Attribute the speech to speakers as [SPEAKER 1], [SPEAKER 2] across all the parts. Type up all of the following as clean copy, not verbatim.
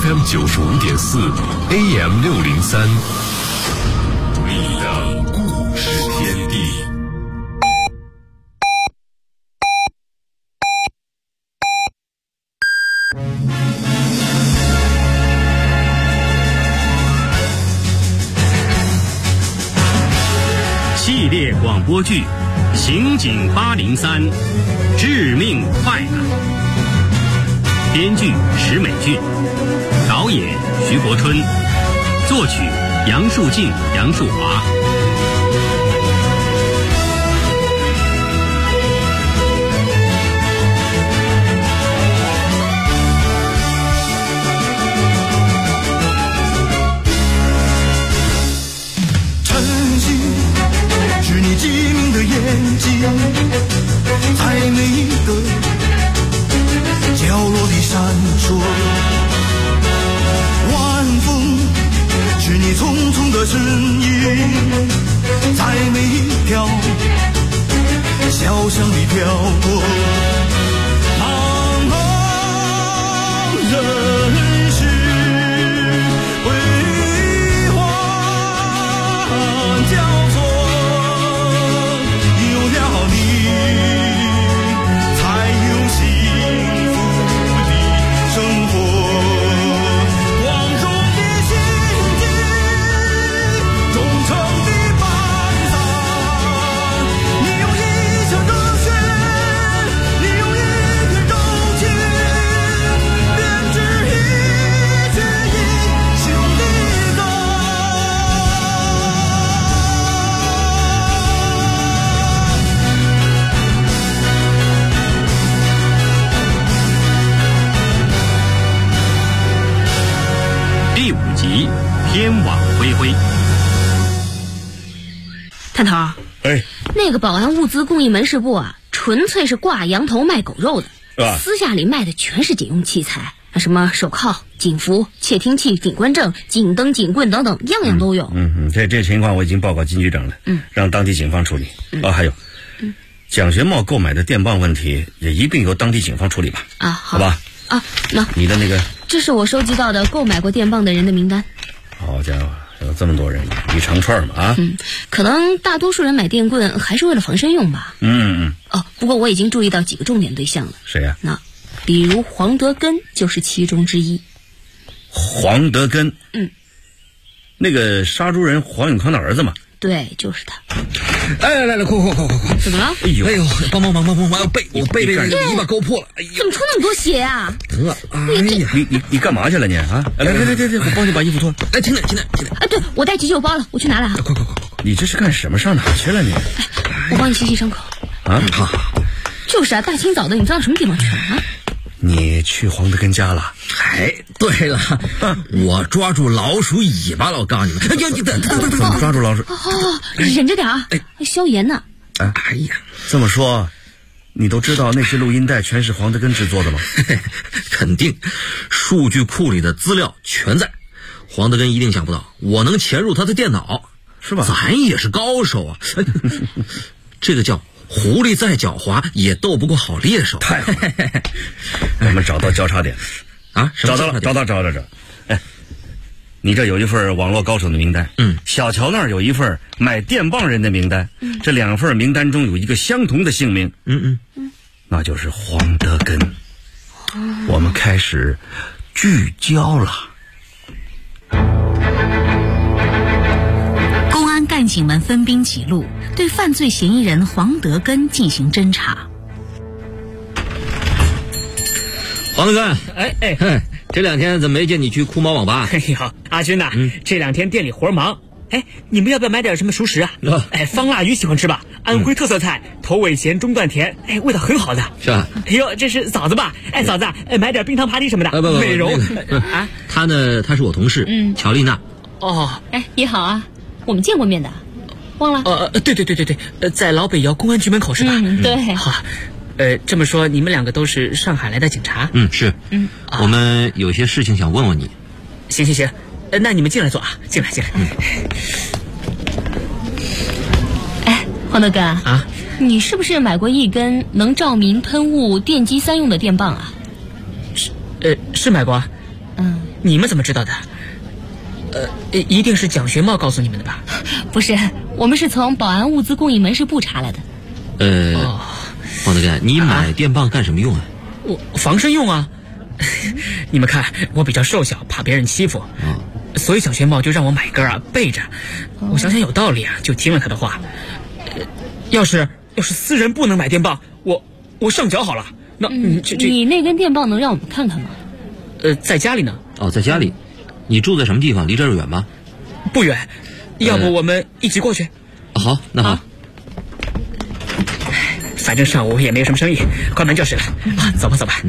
[SPEAKER 1] FM 95.4 AM 603，你的故事天地。
[SPEAKER 2] 系列广播剧《刑警803：致命快感》，编剧石美俊，导演徐国春，作曲杨树静、杨树华。
[SPEAKER 3] 你机敏的眼睛，在每一个角落里闪烁。晚风是你匆匆的身影，在每一条小巷里飘过。茫茫人世辉煌交错，
[SPEAKER 2] 天网恢恢。
[SPEAKER 4] 探头，那个保安物资供应门市部啊，纯粹是挂羊头卖狗肉的，私下里卖的全是警用器材，什么手铐、警服、窃听器、警官证、警灯、警棍等等，样样都有。
[SPEAKER 5] 这情况我已经报告金局长了，让当地警方处理。还有，蒋学茂购买的电棒问题也一并由当地警方处理吧。好吧。
[SPEAKER 4] 那
[SPEAKER 5] 你的那个，
[SPEAKER 4] 这是我收集到的购买过电棒的人的名单。
[SPEAKER 5] 好家伙，有这么多人，一长串嘛
[SPEAKER 4] 可能大多数人买电棍还是为了防身用吧。不过我已经注意到几个重点对象了。
[SPEAKER 5] 谁呀？
[SPEAKER 4] 那比如黄德根就是其中之一。
[SPEAKER 5] 黄德根？那个杀猪人黄永康的儿子嘛。
[SPEAKER 4] 对，就是他。
[SPEAKER 6] 来，快！
[SPEAKER 4] 怎么了？
[SPEAKER 6] 哎呦，帮忙！我背泥巴勾破了。哎呦，
[SPEAKER 4] 怎么出那么多血啊？
[SPEAKER 6] 疼啊！
[SPEAKER 5] 你干嘛去了你啊？来，我帮你把衣服脱。
[SPEAKER 6] 来，停！
[SPEAKER 4] 对，我带急救包了，我去拿来啊。
[SPEAKER 6] 快！
[SPEAKER 5] 你这是干什么？上哪去了你？
[SPEAKER 4] 我帮你洗伤口。
[SPEAKER 6] 好。
[SPEAKER 4] 就是啊，大清早的，你钻到什么地方去了啊？
[SPEAKER 5] 你去黄德根家了？
[SPEAKER 6] 对了，我抓住老鼠尾巴了，我告诉你们。
[SPEAKER 5] 怎么抓住老鼠？
[SPEAKER 4] 忍着点啊，消炎呢。
[SPEAKER 5] 这么说，你都知道那些录音带全是黄德根制作的吗？
[SPEAKER 6] 肯定，数据库里的资料全在。黄德根一定想不到我能潜入他的电脑，
[SPEAKER 5] 是吧？
[SPEAKER 6] 咱也是高手啊。这个叫狐狸再狡猾也斗不过好猎手。
[SPEAKER 5] 太好了，我们找到交叉点
[SPEAKER 6] 啊！
[SPEAKER 5] 找到了。你这有一份网络高手的名单，小乔那儿有一份买电棒人的名单，这两份名单中有一个相同的姓名，那就是黄德根。我们开始聚焦了。
[SPEAKER 7] 公安干警们分兵几路，对犯罪嫌疑人黄德根进行侦查。
[SPEAKER 6] 黄德根，这两天怎么没见你去酷猫网吧？
[SPEAKER 8] 阿军呐，这两天店里活忙。你们要不要买点什么熟食啊？方腊鱼喜欢吃吧？安徽特色菜，头尾咸中段甜，味道很好的。
[SPEAKER 6] 是吧？
[SPEAKER 8] 这是嫂子吧？嫂子，买点冰糖扒蹄什么的，美容。
[SPEAKER 6] 她是我同事，乔丽娜。
[SPEAKER 4] 你好啊，我们见过面的，忘了？
[SPEAKER 8] 对，在老北窑公安局门口是吧？
[SPEAKER 4] 对。
[SPEAKER 8] 好。这么说你们两个都是上海来的警察？
[SPEAKER 6] 是。我们有些事情想问问你。
[SPEAKER 8] 行，那你们进来坐啊，进来。
[SPEAKER 4] 黄德根啊，你是不是买过一根能照明、喷雾、电击3用的电棒啊？
[SPEAKER 8] 是买过啊。 你们怎么知道的？一定是蒋学茂告诉你们的吧？
[SPEAKER 4] 不是，我们是从保安物资供应门市部查来的。
[SPEAKER 6] 黄德根，你买电棒干什么用啊？
[SPEAKER 8] 我防身用啊。你们看，我比较瘦小，怕别人欺负，所以蒋学茂就让我买根啊备着。我想想有道理啊，就听了他的话。要是私人不能买电棒，我上缴好了。那
[SPEAKER 4] 你那根电棒能让我们看看吗？
[SPEAKER 8] 在家里呢。
[SPEAKER 6] 在家里。你住在什么地方？离这儿远吗？
[SPEAKER 8] 不远，要不我们一起过去？
[SPEAKER 6] 好，那好。
[SPEAKER 8] 反正上午也没有什么生意，关门就是了。走吧走吧。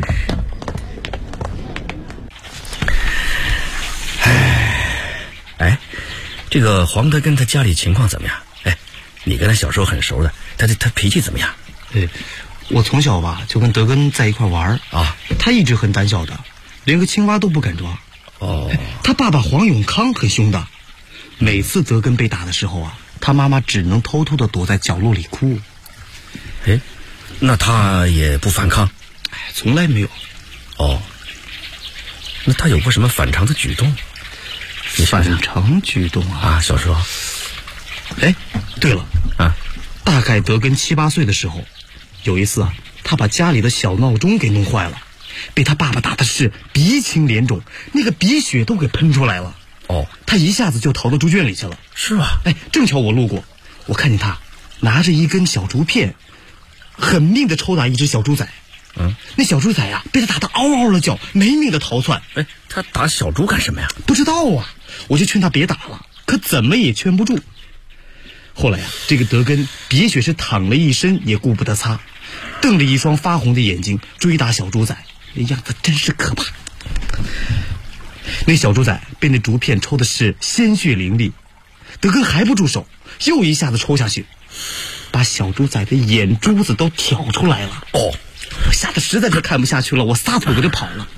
[SPEAKER 5] 这个黄德根他家里情况怎么样？你跟他小时候很熟的，他脾气怎么样？
[SPEAKER 3] 我从小吧就跟德根在一块玩啊，他一直很胆小的，连个青蛙都不敢抓。他爸爸黄永康很凶的，每次德根被打的时候啊，他妈妈只能偷偷的躲在角落里哭。
[SPEAKER 5] 那他也不反抗？
[SPEAKER 3] 从来没有。
[SPEAKER 5] 那他有过什么反常的举动？
[SPEAKER 3] 反常举动啊？
[SPEAKER 5] 小时候。
[SPEAKER 3] 对了大概德根7、8岁的时候，有一次啊，他把家里的小闹钟给弄坏了，被他爸爸打的是鼻青脸肿，那个鼻血都给喷出来了。他一下子就逃到猪圈里去了。
[SPEAKER 5] 是吧？
[SPEAKER 3] 正巧我路过，我看见他拿着一根小竹片，狠命的抽打一只小猪仔。那小猪仔呀，被他打得嗷嗷的叫，没命的逃窜。
[SPEAKER 5] 他打小猪干什么呀？
[SPEAKER 3] 不知道啊，我就劝他别打了，可怎么也劝不住。后来这个德根鼻血是淌了一身也顾不得擦，瞪着一双发红的眼睛追打小猪仔，那样子真是可怕。那小猪仔被那竹片抽的是鲜血淋漓，德根还不住手，又一下子抽下去，把小猪仔的眼珠子都挑出来了。我吓得实在是看不下去了，我撒腿我就跑了。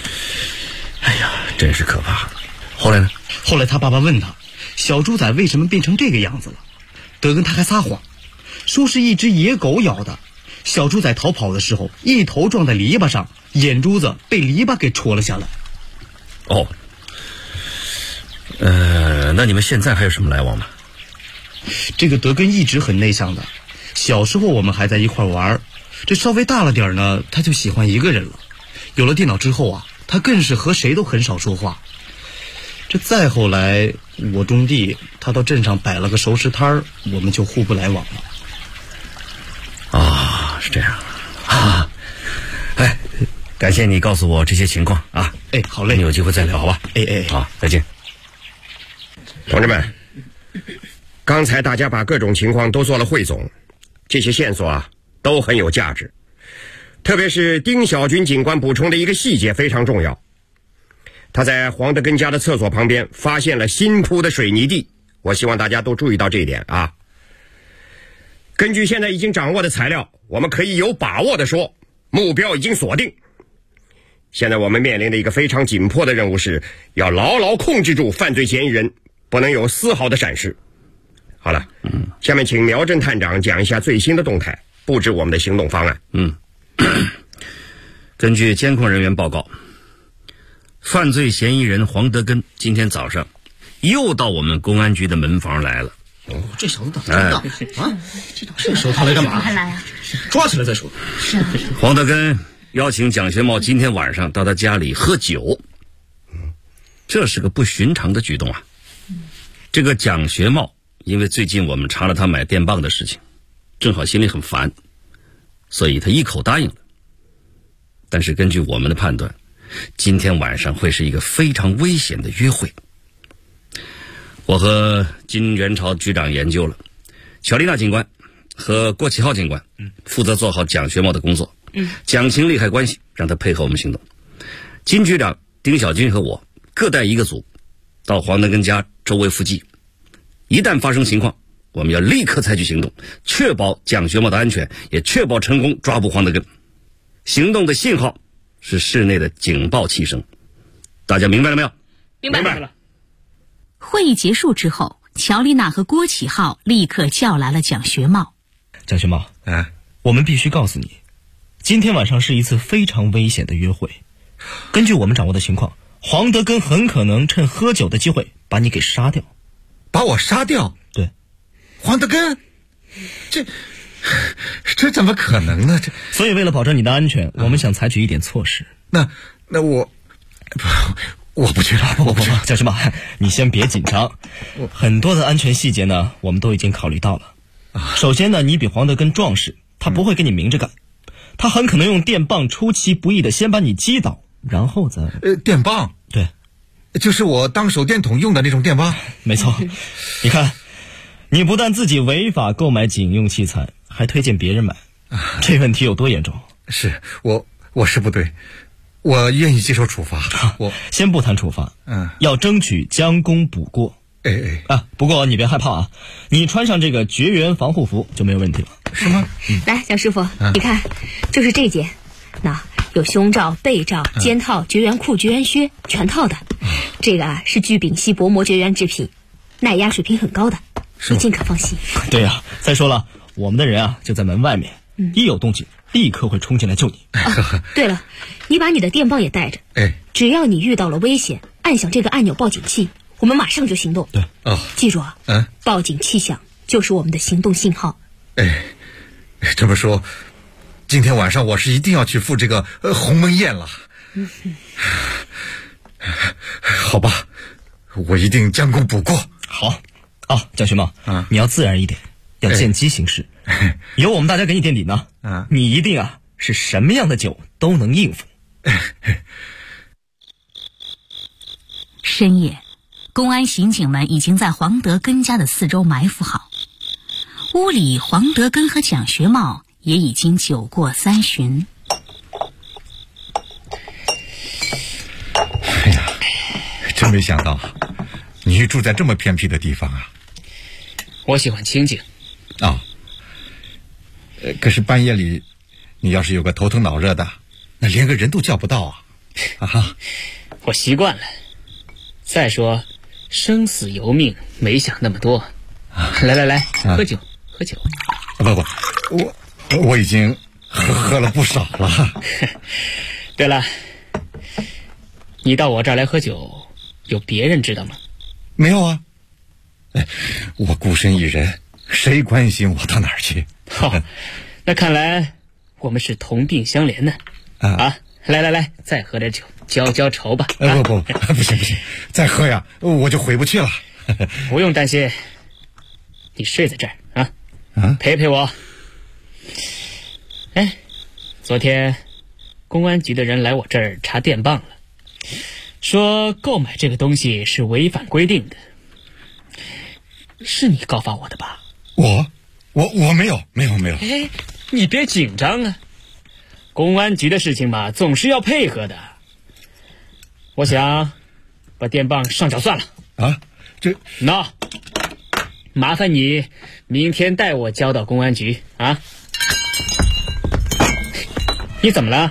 [SPEAKER 5] 真是可怕。后来呢？
[SPEAKER 3] 后来他爸爸问他，小猪仔为什么变成这个样子了？德根他还撒谎，说是一只野狗咬的。小猪仔逃跑的时候，一头撞在篱笆上，眼珠子被篱笆给戳了下来。
[SPEAKER 5] 那你们现在还有什么来往吗？
[SPEAKER 3] 这个德根一直很内向的，小时候我们还在一块玩，这稍微大了点呢，他就喜欢一个人了。有了电脑之后啊，他更是和谁都很少说话。这再后来我种地，他到镇上摆了个熟食摊儿，我们就互不来往了。
[SPEAKER 5] 是这样感谢你告诉我这些情况啊。
[SPEAKER 3] 好嘞，
[SPEAKER 5] 你有机会再聊好吧？好，再见。
[SPEAKER 9] 同志们，刚才大家把各种情况都做了汇总，这些线索都很有价值，特别是丁小军警官补充的一个细节非常重要。他在黄德根家的厕所旁边发现了新铺的水泥地，我希望大家都注意到这一点啊。根据现在已经掌握的材料，我们可以有把握地说，目标已经锁定。现在我们面临的一个非常紧迫的任务是，要牢牢控制住犯罪嫌疑人，不能有丝毫的闪失。好了，下面请苗侦探长讲一下最新的动态，布置我们的行动方案。
[SPEAKER 5] 根据监控人员报告，犯罪嫌疑人黄德根今天早上又到我们公安局的门房来了。
[SPEAKER 3] 这小子胆子真大这时候他来干嘛？抓起来再说。
[SPEAKER 4] 是
[SPEAKER 5] 黄德根邀请蒋学茂今天晚上到他家里喝酒，这是个不寻常的举动啊。这个蒋学茂因为最近我们查了他买电棒的事情，正好心里很烦，所以他一口答应了。但是根据我们的判断，今天晚上会是一个非常危险的约会。我和金元朝局长研究了，乔丽娜警官和郭启浩警官负责做好蒋学茂的工作，讲清利害关系，让他配合我们行动。金局长、丁小军和我各带一个组，到黄德根家周围伏击。一旦发生情况，我们要立刻采取行动，确保蒋学茂的安全，也确保成功抓捕黄德根。行动的信号是室内的警报器声，大家明白了没有？
[SPEAKER 4] 明白了。
[SPEAKER 7] 会议结束之后，乔丽娜和郭启浩立刻叫来了蒋学茂。
[SPEAKER 10] 蒋学茂，我们必须告诉你，今天晚上是一次非常危险的约会。根据我们掌握的情况， 黄德根很可能趁喝酒的机会把你给杀掉。
[SPEAKER 11] 把我杀掉？
[SPEAKER 10] 对。
[SPEAKER 11] 黄德根？这怎么可能呢？
[SPEAKER 10] 所以为了保证你的安全，我们想采取一点措施。
[SPEAKER 11] 那我不去了，我不去。
[SPEAKER 10] 小熊猫，你先别紧张，很多的安全细节呢，我们都已经考虑到了。首先呢，你比黄德根壮实，他不会跟你明着干，他很可能用电棒出其不意的先把你击倒，然后再
[SPEAKER 11] 电棒？
[SPEAKER 10] 对，
[SPEAKER 11] 就是我当手电筒用的那种电棒。
[SPEAKER 10] 没错，你看，你不但自己违法购买警用器材，还推荐别人买，这问题有多严重？
[SPEAKER 11] 是我是不对，我愿意接受处罚。我
[SPEAKER 10] 先不谈处罚，要争取将功补过。不过你别害怕啊，你穿上这个绝缘防护服就没有问题了。
[SPEAKER 11] 是吗？
[SPEAKER 4] 来，小师傅，你看，就是这件，那有胸罩、背罩、肩套、绝缘裤、绝缘靴，全套的。这个是聚丙烯薄膜绝缘制品，耐压水平很高的，你尽可放心。
[SPEAKER 10] 对呀，再说了，我们的人就在门外面，一有动静立刻会冲进来救你。
[SPEAKER 4] 对了，你把你的电棒也带着，只要你遇到了危险，按响这个按钮报警器，我们马上就行动。
[SPEAKER 10] 对，
[SPEAKER 4] 记住啊，报警器响就是我们的行动信号。
[SPEAKER 11] 这么说，今天晚上我是一定要去赴这个鸿门宴了。好吧，我一定将功补过。
[SPEAKER 10] 好，蒋学茂，你要自然一点，要见机行事。有我们大家给你垫底呢，你一定是什么样的酒都能应付。
[SPEAKER 7] 深夜，公安刑警们已经在黄德根家的四周埋伏好，屋里黄德根和蒋学茂也已经酒过3巡。
[SPEAKER 11] 哎呀，真没想到你住在这么偏僻的地方啊。
[SPEAKER 8] 我喜欢清静。
[SPEAKER 11] 可是半夜里你要是有个头疼脑热的，那连个人都叫不到啊。
[SPEAKER 8] 我习惯了。再说生死由命，没想那么多。来，喝酒。
[SPEAKER 11] 不，我已经喝了不少了。
[SPEAKER 8] 对了，你到我这儿来喝酒，有别人知道吗？
[SPEAKER 11] 没有啊。我孤身一人，谁关心我到哪儿去？
[SPEAKER 8] 那看来我们是同病相怜呢。来，再喝点酒，浇愁吧。
[SPEAKER 11] 不行，再喝呀，我就回不去了。
[SPEAKER 8] 不用担心，你睡在这儿陪我。昨天公安局的人来我这儿查电棒了，说购买这个东西是违反规定的。是你告发我的吧？
[SPEAKER 11] 我没有。
[SPEAKER 8] 你别紧张啊，公安局的事情嘛，总是要配合的。我想把电棒上缴算了。麻烦你明天带我交到公安局啊。你怎么了？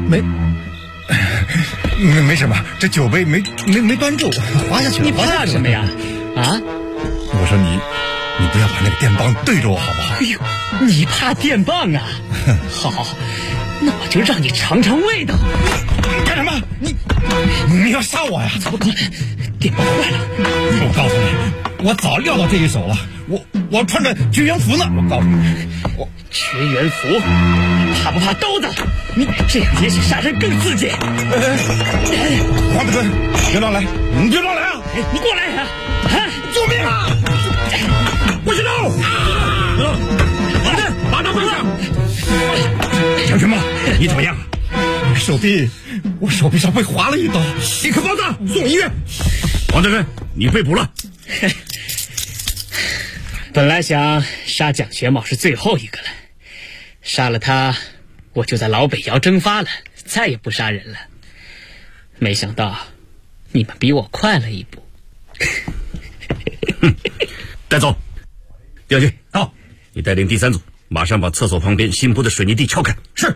[SPEAKER 11] 没什么，这酒杯没端住，滑下去了。
[SPEAKER 8] 你怕什么呀？
[SPEAKER 11] 我说你不要把那个电棒对着我好不好？
[SPEAKER 8] 哎呦，你怕电棒啊？好，那我就让你尝尝味道。
[SPEAKER 11] 干什么？你要杀我呀？
[SPEAKER 8] 怎么可能？电棒坏了！
[SPEAKER 11] 我告诉你，我早料到这一手了。我穿着绝缘服呢。我告诉你，
[SPEAKER 8] 绝缘服，怕不怕刀子？你这样也许杀人更刺激。
[SPEAKER 11] 黄德根，别乱来！你别乱来啊！
[SPEAKER 8] 你过来
[SPEAKER 11] 救命啊！不许动！
[SPEAKER 5] 把刀放下！蒋学茂，你怎么样？
[SPEAKER 11] 我手臂上被划了一刀，
[SPEAKER 5] 立刻包扎，送医院。黄德根，你被捕了。
[SPEAKER 8] 本来想杀蒋学茂是最后一个了，杀了他，我就在老北窑蒸发了，再也不杀人了。没想到你们比我快了一步。
[SPEAKER 5] 带走，调去。好，你带领第3组，马上把厕所旁边新铺的水泥地撬开。是。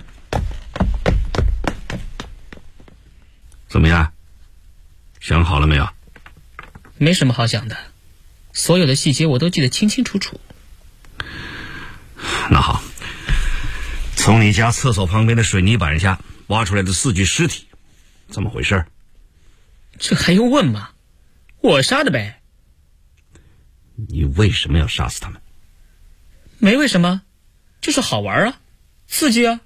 [SPEAKER 5] 怎么样？想好了没有？
[SPEAKER 8] 没什么好想的，所有的细节我都记得清清楚楚。
[SPEAKER 5] 那好，从你家厕所旁边的水泥板下挖出来的4具尸体，怎么回事？
[SPEAKER 8] 这还用问吗？我杀的呗。
[SPEAKER 5] 你为什么要杀死他们？
[SPEAKER 8] 没为什么，就是好玩啊，刺激啊。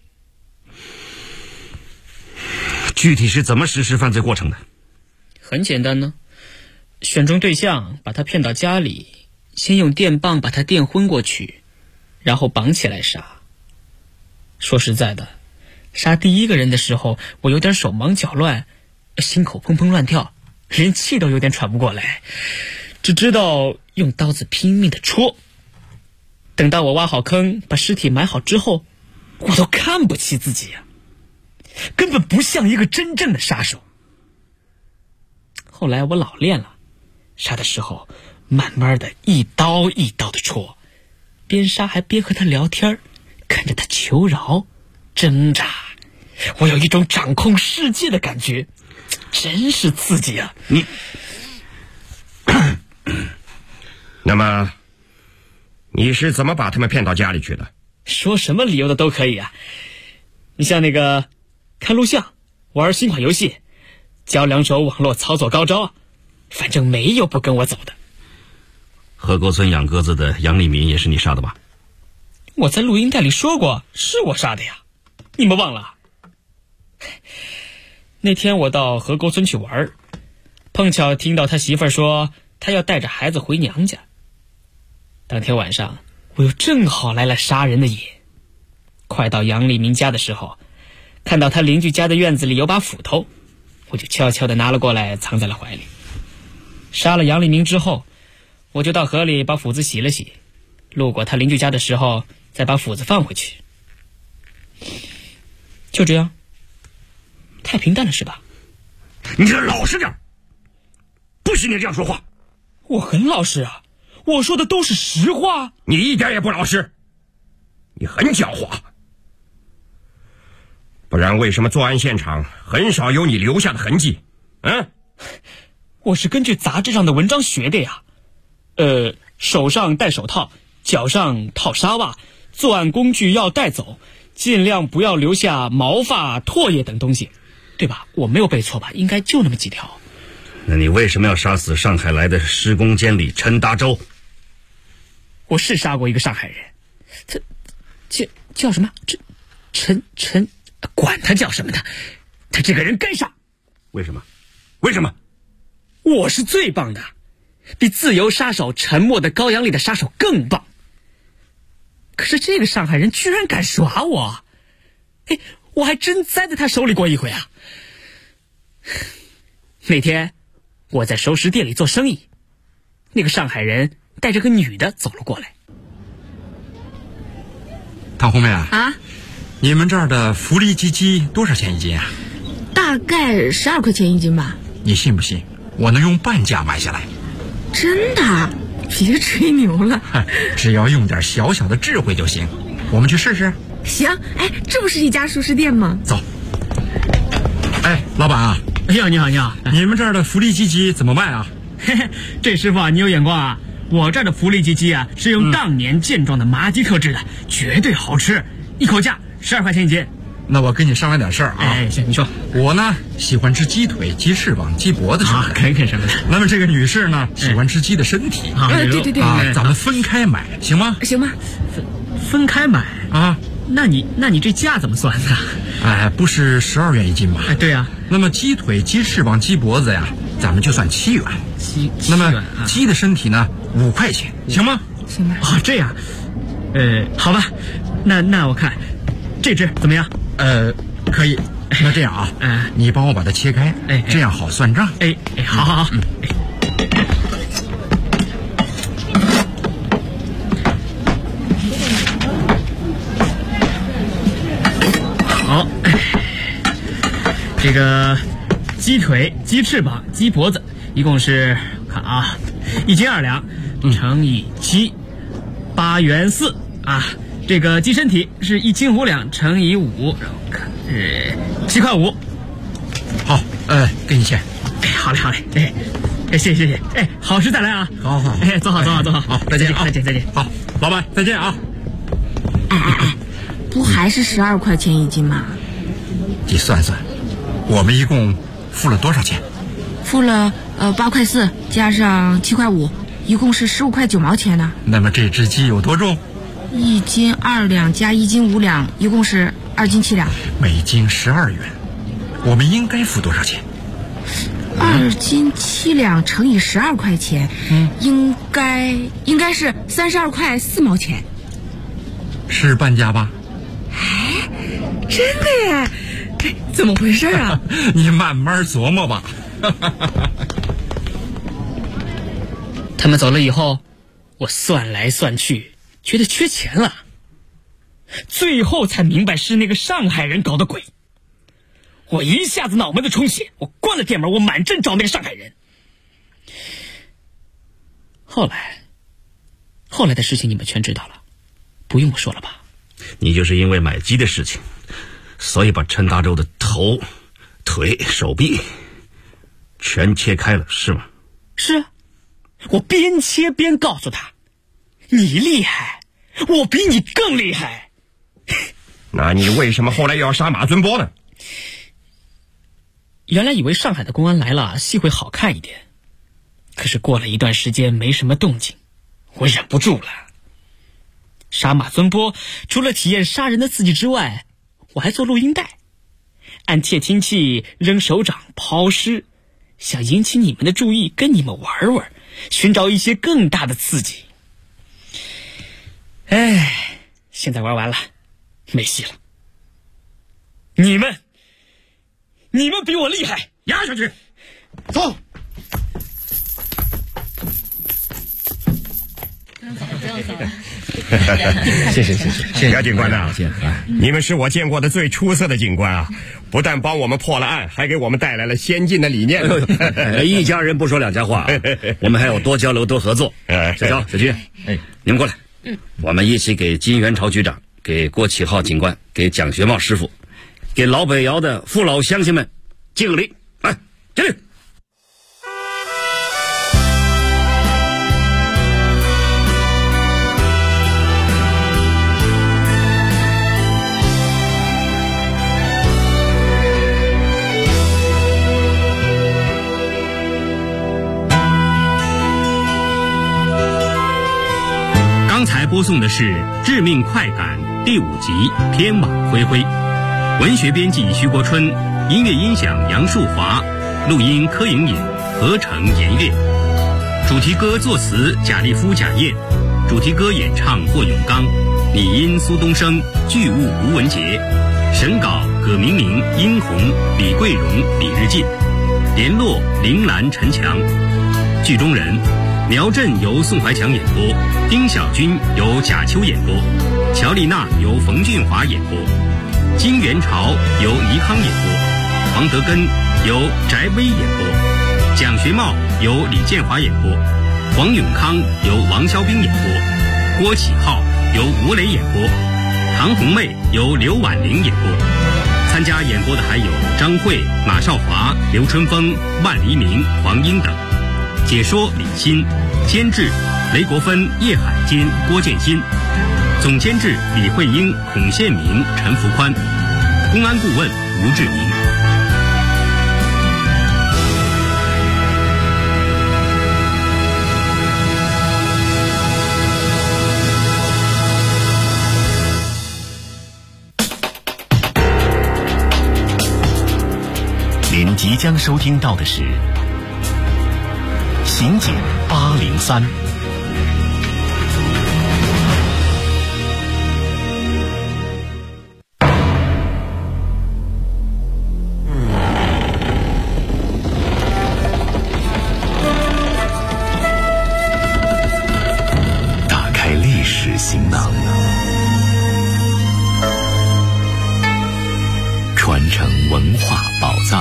[SPEAKER 5] 具体是怎么实施犯罪过程的？
[SPEAKER 8] 很简单呢，选中对象，把他骗到家里，先用电棒把他电昏过去，然后绑起来杀。说实在的，杀第一个人的时候，我有点手忙脚乱，心口砰砰乱跳，连气都有点喘不过来，只知道用刀子拼命的戳。等到我挖好坑，把尸体埋好之后，我都看不起自己呀，根本不像一个真正的杀手。后来我老练了，杀的时候慢慢的一刀一刀的戳，边杀还边和他聊天，看着他求饶挣扎，我有一种掌控世界的感觉，真是刺激啊。
[SPEAKER 9] 那么你是怎么把他们骗到家里去的？
[SPEAKER 8] 说什么理由的都可以啊。你像那个看录像，玩新款游戏，教2手网络操作高招，反正没有不跟我走的。
[SPEAKER 5] 河沟村养鸽子的杨立民也是你杀的吧？
[SPEAKER 8] 我在录音带里说过，是我杀的呀，你们忘了？那天我到河沟村去玩，碰巧听到他媳妇儿说他要带着孩子回娘家。当天晚上我又正好来了杀人的瘾，快到杨立民家的时候，看到他邻居家的院子里有把斧头，我就悄悄地拿了过来，藏在了怀里。杀了杨立民之后，我就到河里把斧子洗了洗，路过他邻居家的时候再把斧子放回去。就这样。太平淡了是吧？
[SPEAKER 5] 你这老实点，不许你这样说话。
[SPEAKER 8] 我很老实啊，我说的都是实话。
[SPEAKER 9] 你一点也不老实，你很狡猾。不然为什么作案现场很少有你留下的痕迹？
[SPEAKER 8] 我是根据杂志上的文章学的呀。手上戴手套，脚上套纱袜，作案工具要带走，尽量不要留下毛发、唾液等东西，对吧？我没有背错吧？应该就那么几条。
[SPEAKER 5] 那你为什么要杀死上海来的施工监理陈达洲？
[SPEAKER 8] 我是杀过一个上海人，他叫什么？陈，管他叫什么的，他这个人该杀。
[SPEAKER 5] 为什么？为什么？
[SPEAKER 8] 我是最棒的，比自由杀手沉默的羔羊里的杀手更棒。可是这个上海人居然敢耍我，我还真栽在他手里过一回啊。那天我在熟食店里做生意，那个上海人带着个女的走了过来。
[SPEAKER 11] 唐红妹啊，你们这儿的福利鸡多少钱一斤啊？
[SPEAKER 4] 大概12块钱一斤吧。
[SPEAKER 11] 你信不信我能用半价买下来？
[SPEAKER 4] 真的？别吹牛了。
[SPEAKER 11] 只要用点小小的智慧就行，我们去试试。
[SPEAKER 4] 行，这不是一家熟食店吗？
[SPEAKER 11] 走。老板啊。
[SPEAKER 8] 你好，你好，你好。
[SPEAKER 11] 你们这儿的福利鸡怎么卖啊？
[SPEAKER 8] 这师傅啊，你有眼光啊！我这儿的福利鸡啊，是用当年健壮的麻鸡特制的，绝对好吃，一口价12块钱一斤。
[SPEAKER 11] 那我跟你商量点事儿啊。
[SPEAKER 8] 行，你说。
[SPEAKER 11] 我呢喜欢吃鸡腿、鸡翅膀、鸡脖子什么的。
[SPEAKER 8] 啃什么的。
[SPEAKER 11] 那么这个女士呢，喜欢吃鸡的身体。
[SPEAKER 4] 对。
[SPEAKER 11] 咱们分开买，行吗？
[SPEAKER 4] 行吧。
[SPEAKER 8] 分开买
[SPEAKER 11] 啊？
[SPEAKER 8] 那你这价怎么算的？
[SPEAKER 11] 不是12元一斤吗？
[SPEAKER 8] 对呀。
[SPEAKER 11] 那么鸡腿、鸡翅膀、鸡脖子呀，咱们就算7元。那么鸡的身体呢，5块钱，行吗？
[SPEAKER 4] 行吧。
[SPEAKER 8] 这样。好吧，那我看这只怎么样？
[SPEAKER 11] 可以。那这样啊，你帮我把它切开，这样好算账。
[SPEAKER 8] 好。好，这个鸡腿、鸡翅膀、鸡脖子，一共是看啊，1斤2两，乘以7，8元4啊。这个鸡身体是1斤5两，乘以5，然后看是7块5。
[SPEAKER 11] 好，给你钱。
[SPEAKER 8] 好嘞，谢谢，好事再来啊。
[SPEAKER 11] 好，
[SPEAKER 8] 走好。
[SPEAKER 11] 好，再见啊，
[SPEAKER 8] 再见。
[SPEAKER 11] 好，老板再见啊。
[SPEAKER 4] 不还是12块钱一斤吗？
[SPEAKER 11] 你算算，我们一共付了多少钱
[SPEAKER 12] 付了8块4，加上7块5，一共是15块9毛钱呢。
[SPEAKER 11] 那么这只鸡有多重
[SPEAKER 12] ？1斤2两加1斤5两，一共是2斤7两。
[SPEAKER 11] 每斤12元，我们应该付多少钱
[SPEAKER 12] ？2斤7两乘以12块钱，应该是32块4毛钱。
[SPEAKER 11] 是半价吧？
[SPEAKER 12] 哎，真的耶！怎么回事啊？
[SPEAKER 11] 你慢慢琢磨吧。
[SPEAKER 8] 他们走了以后，我算来算去，觉得缺钱了，最后才明白是那个上海人搞的鬼。我一下子脑门子充血，我关了店门，我满镇找那个上海人。后来的事情你们全知道了，不用我说了吧？
[SPEAKER 5] 你就是因为买鸡的事情，所以把陈大洲的头、腿、手臂全切开了，是吗？
[SPEAKER 8] 是啊，我边切边告诉他，你厉害，我比你更厉害。
[SPEAKER 9] 那你为什么后来又要杀马尊波呢？
[SPEAKER 8] 原来以为上海的公安来了戏会好看一点，可是过了一段时间没什么动静，我忍不住了。杀马尊波除了体验杀人的刺激之外，我还做录音带，按窃听器扔手掌抛尸，想引起你们的注意，跟你们玩玩，寻找一些更大的刺激。哎，现在玩完了，没戏了。你们比我厉害，
[SPEAKER 9] 压下去，走。
[SPEAKER 10] 谢谢
[SPEAKER 9] 姚警官呐，你们是我见过的最出色的警官啊！不但帮我们破了案，还给我们带来了先进的理念。
[SPEAKER 5] 一家人不说两家话，我们还要多交流多合作。小乔、小军，你们过来，我们一起给金元朝局长、给郭启浩警官、给蒋学茂师傅、给老北窑的父老乡亲们敬个礼。来，敬礼！
[SPEAKER 2] 刚才播送的是《致命快感》第5集《天网恢恢》，文学编辑徐国春，音乐音响杨树华，录音柯莹颖，合成严月，主题歌作词贾立夫、贾燕，主题歌演唱霍永刚，拟音苏东升，剧务吴文杰，审稿葛明明、殷红、李桂荣、李日进，联络铃兰、陈强，剧中人苗振由宋怀强演播，丁小军由贾秋演播，乔丽娜由冯俊华演播，金元朝由倪康演播，黄德根由翟威演播，蒋学茂由李建华演播，黄永康由王肖兵演播，郭启浩由吴磊演播，唐红妹由刘婉玲演播。参加演播的还有张慧、马少华、刘春风、万黎明、黄英等。解说李欣，监制雷国芬、叶海坚、郭建新，总监制李慧英、孔宪明、陈福宽，公安顾问吴志明。
[SPEAKER 1] 您即将收听到的是刑警803。打开历史行囊，传承文化宝藏。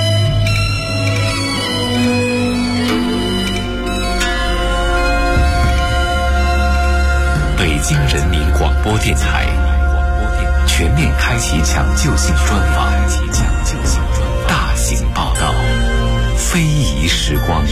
[SPEAKER 1] 北京人民广播电台全面开启抢救性专访，大型报道，非遗时光。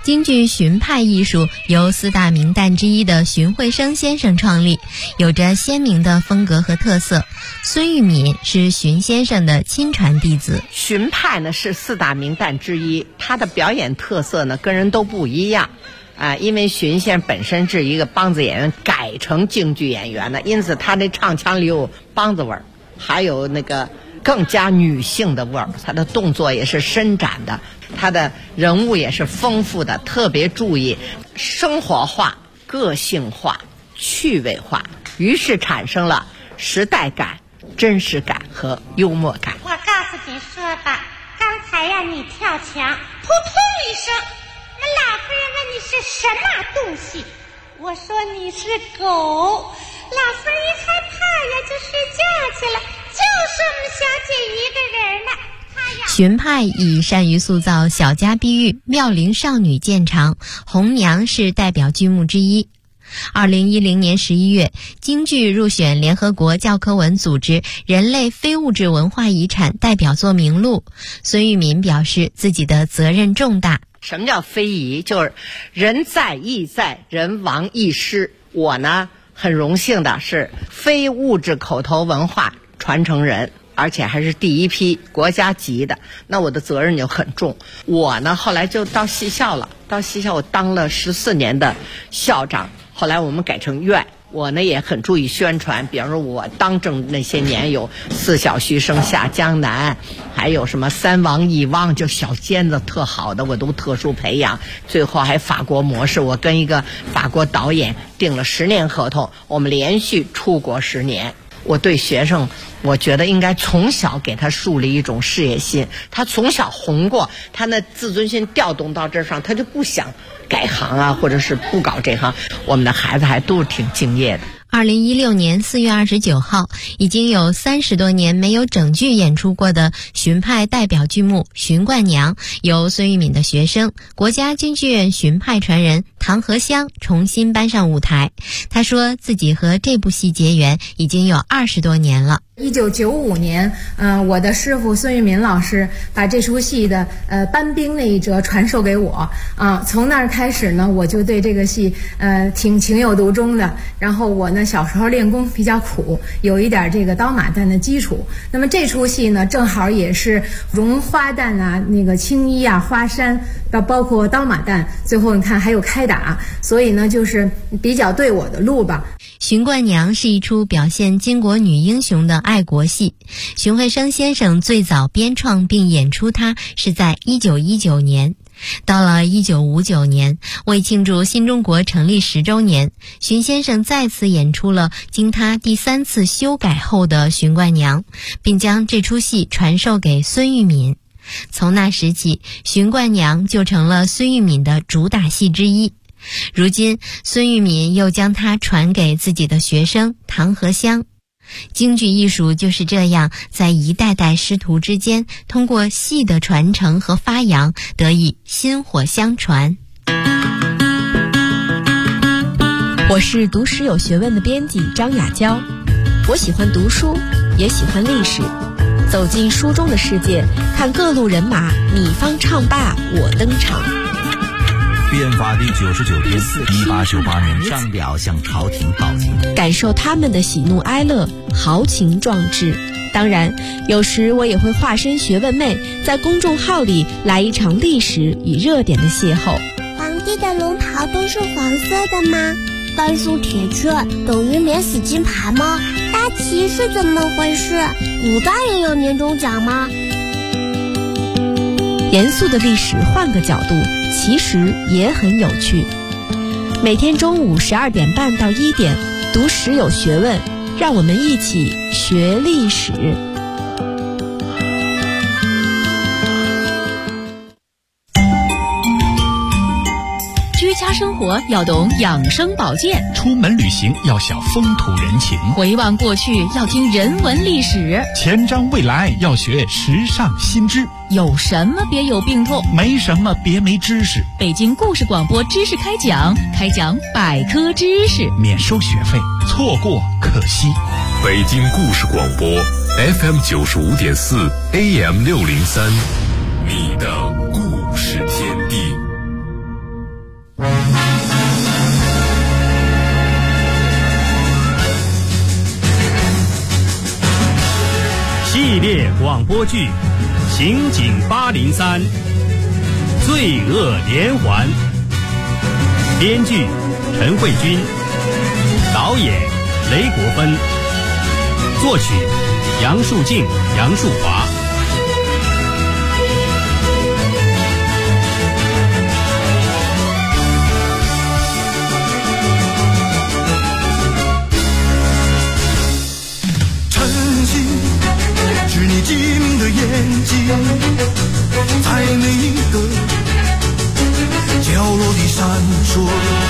[SPEAKER 13] 京剧荀派艺术由4大名旦之一的荀慧生先生创立，有着鲜明的风格和特色。孙玉敏是荀先生的亲传弟子。
[SPEAKER 14] 荀派呢是4大名旦之一，他的表演特色呢跟人都不一样。因为荀先生本身是一个梆子演员改成京剧演员的，因此他的唱腔里有梆子味儿，还有那个更加女性的味儿。他的动作也是伸展的，他的人物也是丰富的，特别注意生活化、个性化、趣味化，于是产生了时代感、真实感和幽默感。
[SPEAKER 15] 我告诉你说吧，刚才呀你跳墙，扑通一声，那老夫人问你是什么东西，我说你是狗，老夫人一害怕呀就睡觉去了，就剩我们小姐一个人了。
[SPEAKER 13] 荀派以善于塑造小家碧玉、妙龄少女见长，红娘是代表剧目之一。2010年11月，京剧入选联合国教科文组织人类非物质文化遗产代表作名录。孙玉敏表示自己的责任重大。
[SPEAKER 14] 什么叫非遗？就是人在亦在，人亡亦失。我呢很荣幸的是非物质口头文化传承人，而且还是第一批国家级的，那我的责任就很重。我呢后来就到戏校了，到戏校我当了14年的校长，后来我们改成院。我呢也很注意宣传，比方说我当政那些年有4小须生下江南，还有什么3王1汪，就小尖子特好的我都特殊培养，最后还法国模式，我跟一个法国导演订了10年合同，我们连续出国10年。我对学生，我觉得应该从小给他树立一种事业心，他从小红过，他那自尊心调动到这上，他就不想改行啊，或者是不搞这行。我们的孩子还都是挺敬业的。
[SPEAKER 13] 2016年4月29号，已经有30多年没有整剧演出过的荀派代表剧目《荀冠娘》，由孙玉敏的学生、国家京剧院荀派传人唐和香重新搬上舞台。他说自己和这部戏结缘已经有20多年了。
[SPEAKER 12] 1995年，我的师傅孙玉敏老师把这出戏的班兵那一折传授给我，从那儿开始呢，我就对这个戏挺情有独钟的。然后我呢小时候练功比较苦，有一点这个刀马旦的基础。那么这出戏呢，正好也是绒花旦啊、那个青衣啊、花衫，包括刀马旦，最后你看还有开打，所以呢就是比较对我的路吧。
[SPEAKER 13] 荀冠娘是一出表现巾帼女英雄的爱国戏，荀慧生先生最早编创并演出它是在1919年。到了1959年，为庆祝新中国成立10周年，荀先生再次演出了经他第3次修改后的荀冠娘，并将这出戏传授给孙玉敏。从那时起，荀冠娘就成了孙玉敏的主打戏之一。如今孙玉敏又将它传给自己的学生唐和香。京剧艺术就是这样在一代代师徒之间，通过戏的传承和发扬，得以薪火相传。
[SPEAKER 16] 我是读史有学问的编辑张雅娇，我喜欢读书，也喜欢历史，走进书中的世界，看各路人马你方唱罢我登场。
[SPEAKER 17] 变法第99天，1898年上表向朝廷报警，
[SPEAKER 16] 感受他们的喜怒哀乐、豪情壮志。当然，有时我也会化身学问妹，在公众号里来一场历史与热点的邂逅。
[SPEAKER 18] 皇帝的龙袍都是黄色的吗？甘肃铁券等于免死金牌吗？大旗是怎么回事？古代也有年终奖吗？
[SPEAKER 16] 严肃的历史换个角度，其实也很有趣。每天中午12点半到1点，读史有学问，让我们一起学历史。
[SPEAKER 7] 居家生活要懂养生保健，
[SPEAKER 19] 出门旅行要晓风土人情，
[SPEAKER 7] 回望过去要听人文历史，
[SPEAKER 19] 前瞻未来要学时尚新知。
[SPEAKER 7] 有什么别有病痛，
[SPEAKER 19] 没什么别没知识。
[SPEAKER 7] 北京故事广播知识开讲百科知识，
[SPEAKER 19] 免收学费，错过可惜。
[SPEAKER 20] 北京故事广播 FM 95.4 AM 603，你的故事天地。
[SPEAKER 2] 广播剧《刑警803》罪恶连环，编剧陈慧君，导演雷国芬，作曲杨树静、杨树华。
[SPEAKER 3] 是你机敏的眼睛，在每一个角落里闪烁。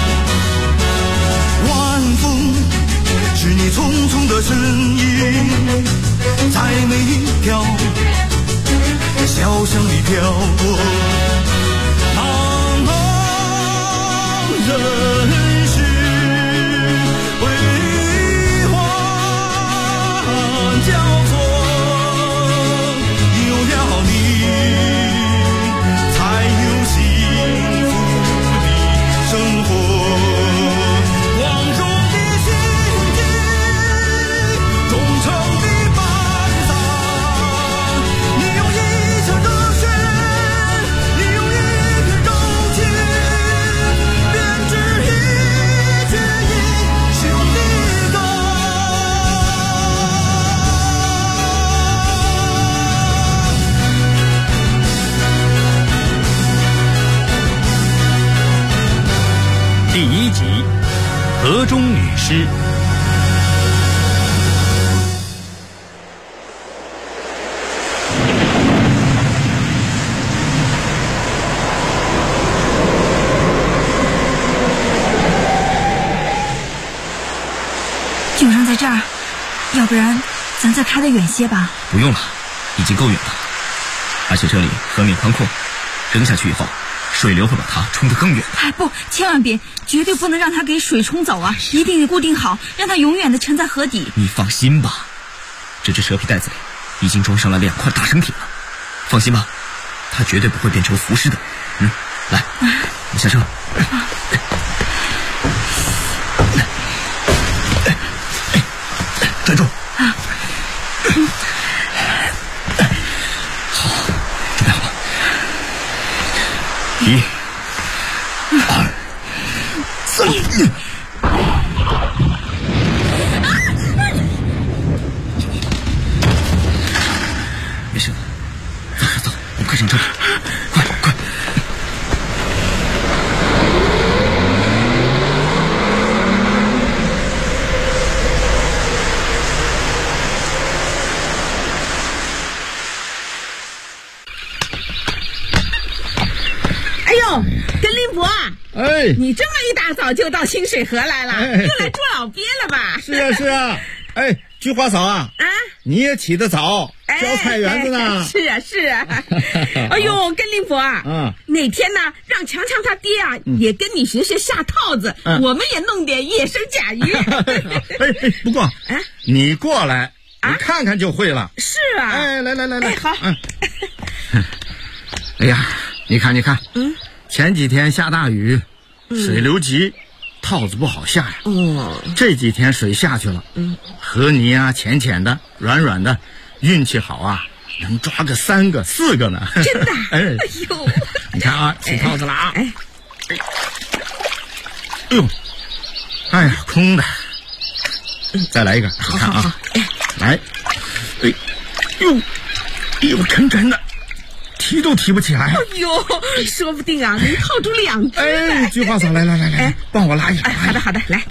[SPEAKER 3] 晚风是你匆匆的身影，在每一条小巷里飘过。茫茫人世为欢交错。
[SPEAKER 2] 第1集，河中女尸。
[SPEAKER 21] 就扔在这儿，要不然咱再开得远些吧。
[SPEAKER 6] 不用了，已经够远了，而且这里河面宽阔，扔下去以后水流会把它冲得更远。
[SPEAKER 21] 哎，不，千万别，绝对不能让它给水冲走啊！一定得固定好，让它永远的沉在河底。
[SPEAKER 6] 你放心吧，这只蛇皮袋子里已经装上了2块大生铁了，放心吧，它绝对不会变成浮尸的。来，你下车。站住！好，准备好了。1、2、3。没事，走，我们快上车，快！
[SPEAKER 22] 跟林伯，
[SPEAKER 23] 哎，
[SPEAKER 22] 你这么一大早就到清水河来了，又来捉老鳖了吧？
[SPEAKER 23] 是啊，哎，菊花嫂啊，你也起得早，浇菜园子呢。
[SPEAKER 22] 是啊。哎呦，跟林伯啊，哪天呢，让强强他爹啊也跟你学下套子，我们也弄点野生甲鱼。
[SPEAKER 23] 不过你过来，你看看就会了。
[SPEAKER 22] 是啊，
[SPEAKER 23] 哎，来，
[SPEAKER 22] 好。
[SPEAKER 23] 哎呀，你看，前几天下大雨，水流急，套子不好下呀。这几天水下去了，河泥啊浅浅的，软软的，运气好啊，能抓个3个4个呢。
[SPEAKER 22] 真的？
[SPEAKER 23] 哎
[SPEAKER 22] 呦，
[SPEAKER 23] 你看啊，起套子了啊。哎呦，哎呀，空的。再来一个，你看啊，来，哎呦，沉的。提都提不起来。
[SPEAKER 22] 哎呦，说不定啊能套出2只。
[SPEAKER 23] 哎，菊花嫂，来，帮我拉一拉。
[SPEAKER 22] 好的，来，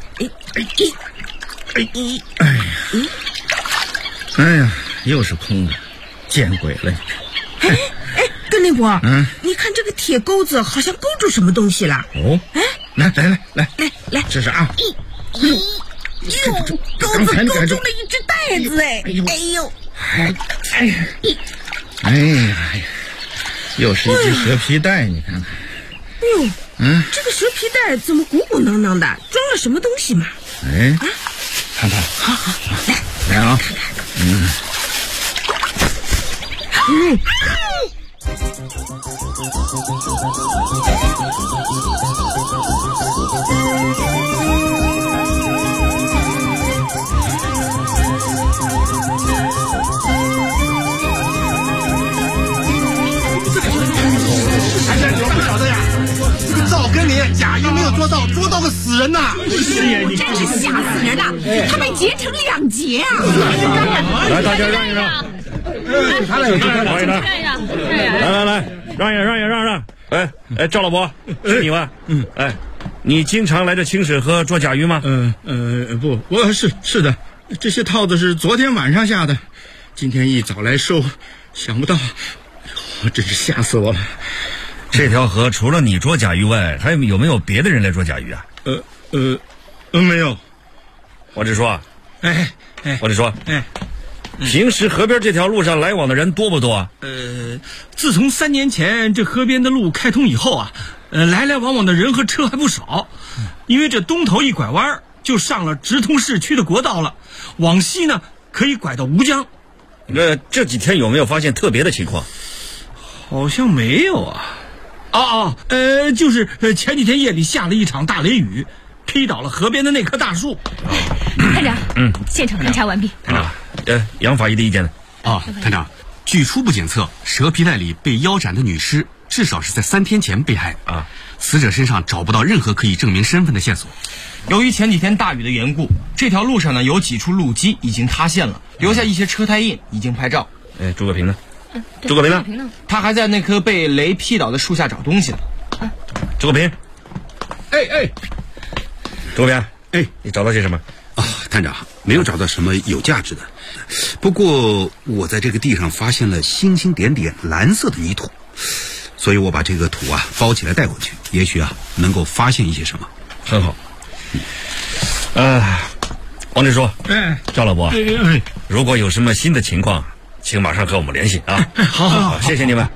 [SPEAKER 23] 哎呀，又是空的，见鬼了！
[SPEAKER 22] 哎，跟林伯，你看这个铁钩子好像勾住什么东西了。
[SPEAKER 23] 哦，哎，来，这是啊。
[SPEAKER 22] 钩子勾住了一只袋子。
[SPEAKER 23] 哎呀，又是一只蛇皮袋，你看看。
[SPEAKER 22] 哎呦，这个蛇皮袋怎么鼓鼓囊囊的，装了什么东西嘛？
[SPEAKER 23] 哎，看看。好，来啊。 人呐！
[SPEAKER 22] 是呀，你真是吓死人了！他被截成2截啊！
[SPEAKER 5] 来，大家让一让。
[SPEAKER 23] 他来，
[SPEAKER 5] 让一让。来，让。哎，赵老伯，是你吗？哎，你经常来这清水河捉甲鱼吗？
[SPEAKER 23] 不，我是的，这些套子是昨天晚上下的，今天一早来收，想不到，真是吓死我了。
[SPEAKER 5] 这条河除了你捉甲鱼外，还有没有别的人来捉甲鱼啊？
[SPEAKER 23] 没有。
[SPEAKER 5] 我只说，我只说，
[SPEAKER 23] 哎。
[SPEAKER 5] 平时河边这条路上来往的人多不多啊？
[SPEAKER 23] 自从3年前这河边的路开通以后啊，来来往往的人和车还不少。因为这东头一拐弯就上了直通市区的国道了，往西呢可以拐到吴江。
[SPEAKER 5] 这几天有没有发现特别的情况？
[SPEAKER 23] 好像没有啊。就是前几天夜里下了一场大雷雨，劈倒了河边的那棵大树。
[SPEAKER 21] 探长，现场勘查完毕。
[SPEAKER 5] 杨法医的意见呢？
[SPEAKER 4] 探长，据初步检测，蛇皮袋里被腰斩的女尸至少是在3天前被害的。死者身上找不到任何可以证明身份的线索。
[SPEAKER 10] 由于前几天大雨的缘故，这条路上呢有几处路基已经塌陷了，留下一些车胎印，已经拍照。
[SPEAKER 5] 诸葛平呢？诸葛平呢？
[SPEAKER 10] 他还在那棵被雷劈倒的树下找东西呢。
[SPEAKER 5] 诸葛平，诸葛平，你找到些什么？
[SPEAKER 4] 探长，没有找到什么有价值的，不过我在这个地上发现了星星点点蓝色的泥土，所以我把这个土包起来带回去，也许能够发现一些什么。
[SPEAKER 5] 很好。王支书，赵老伯，如果有什么新的情况，请马上和我们联系啊。好，谢谢你们。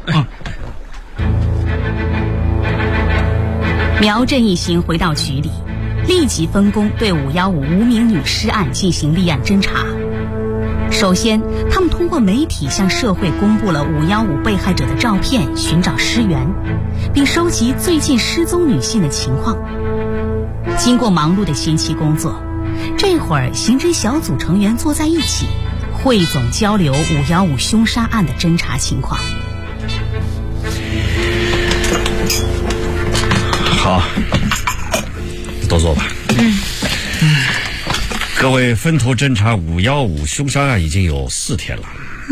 [SPEAKER 7] 苗振一行回到局里，立即分工对515无名女尸案进行立案侦查。首先，他们通过媒体向社会公布了515被害者的照片，寻找尸源，并收集最近失踪女性的情况。经过忙碌的先期工作，这会儿刑侦小组成员坐在一起，汇总交流515凶杀案的侦查情况。
[SPEAKER 5] 好，都坐吧。各位分头侦查515凶杀案已经有4天了。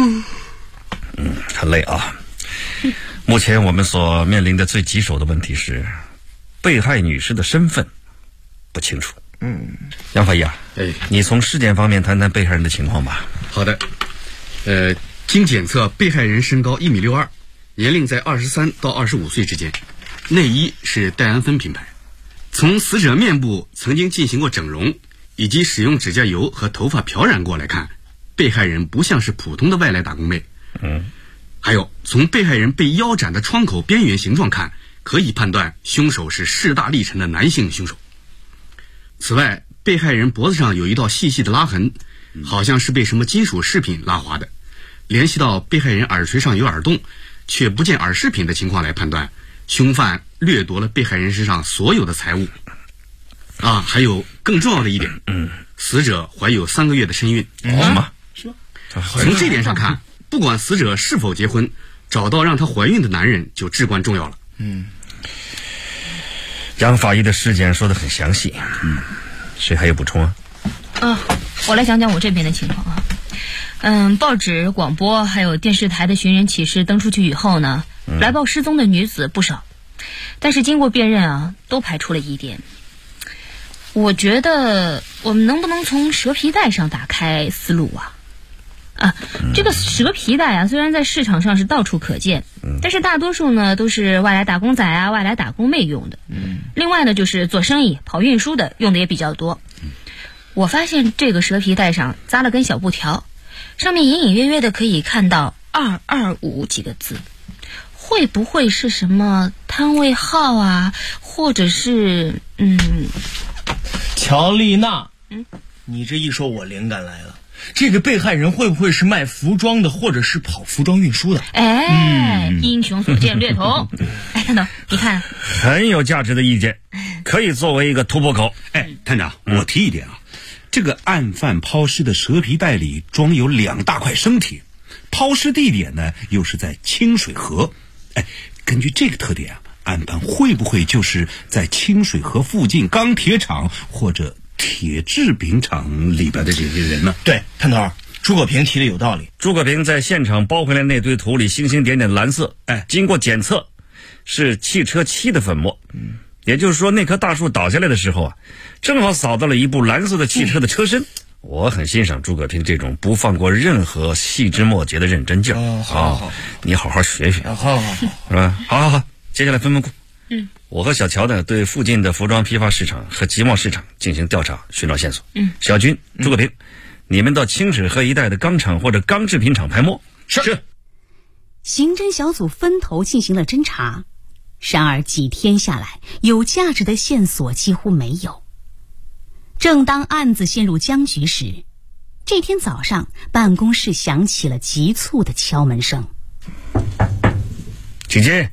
[SPEAKER 5] 很累啊。目前我们所面临的最棘手的问题是，被害女尸的身份不清楚。杨法医你从尸检方面谈谈被害人的情况吧。
[SPEAKER 4] 好的。经检测，被害人身高1.62米，年龄在23到25岁之间，内衣是戴安芬品牌。从死者面部曾经进行过整容，以及使用指甲油和头发漂染过来看，被害人不像是普通的外来打工妹。还有从被害人被腰斩的创口边缘形状看，可以判断凶手是势大力沉的男性凶手。此外，被害人脖子上有一道细细的拉痕，好像是被什么金属饰品拉划的。联系到被害人耳垂上有耳洞，却不见耳饰品的情况来判断，凶犯掠夺了被害人身上所有的财物。还有更重要的一点，死者怀有3个月的身孕。
[SPEAKER 5] 什么？
[SPEAKER 4] 从这点上看，不管死者是否结婚，找到让她怀孕的男人就至关重要了。
[SPEAKER 5] 杨法医的尸检说得很详细。谁还有补充啊？
[SPEAKER 21] 我来讲讲我这边的情况啊。报纸、广播还有电视台的寻人启事登出去以后呢，来报失踪的女子不少，但是经过辨认都排除了疑点。我觉得我们能不能从蛇皮袋上打开思路这个蛇皮袋虽然在市场上是到处可见，但是大多数呢都是外来打工仔外来打工妹用的。另外呢就是做生意跑运输的用的也比较多。我发现这个蛇皮袋上扎了根小布条，上面隐隐约约的可i看到225几个字，会不会是什么摊位号或者是
[SPEAKER 10] 乔丽娜，你这一说我灵感来了，这个被害人会不会是卖服装的，或者是跑服装运输的？
[SPEAKER 21] 英雄所见略同。探长，你看，
[SPEAKER 5] 很有价值的意见，可以作为一个突破口。
[SPEAKER 4] 探长，我提一点这个案犯抛尸的蛇皮袋里装有2大块生铁，抛尸地点呢又是在清水河。根据这个特点
[SPEAKER 8] 案犯会不会就是在清水河附近钢铁厂或者铁制饼厂里边的这些人呢？
[SPEAKER 6] 对，探头，诸葛平提的有道理。
[SPEAKER 5] 诸葛平在现场包回来那堆土里星星点点的蓝色，经过检测是汽车漆的粉末。也就是说，那棵大树倒下来的时候啊，正好扫到了一部蓝色的汽车的车身。我很欣赏诸葛平这种不放过任何细枝末节的认真劲儿。好，你好好学学。
[SPEAKER 6] 好，
[SPEAKER 5] 是吧？好，接下来分工。我和小乔呢，对附近的服装批发市场和集贸市场进行调查，寻找线索。小军、诸葛平，你们到清水河一带的钢厂或者钢制品厂拍摸。
[SPEAKER 7] 是。刑侦小组分头进行了侦查，然而几天下来，有价值的线索几乎没有。正当案子陷入僵局时，这天早上办公室响起了急促的敲门声。
[SPEAKER 5] 请进。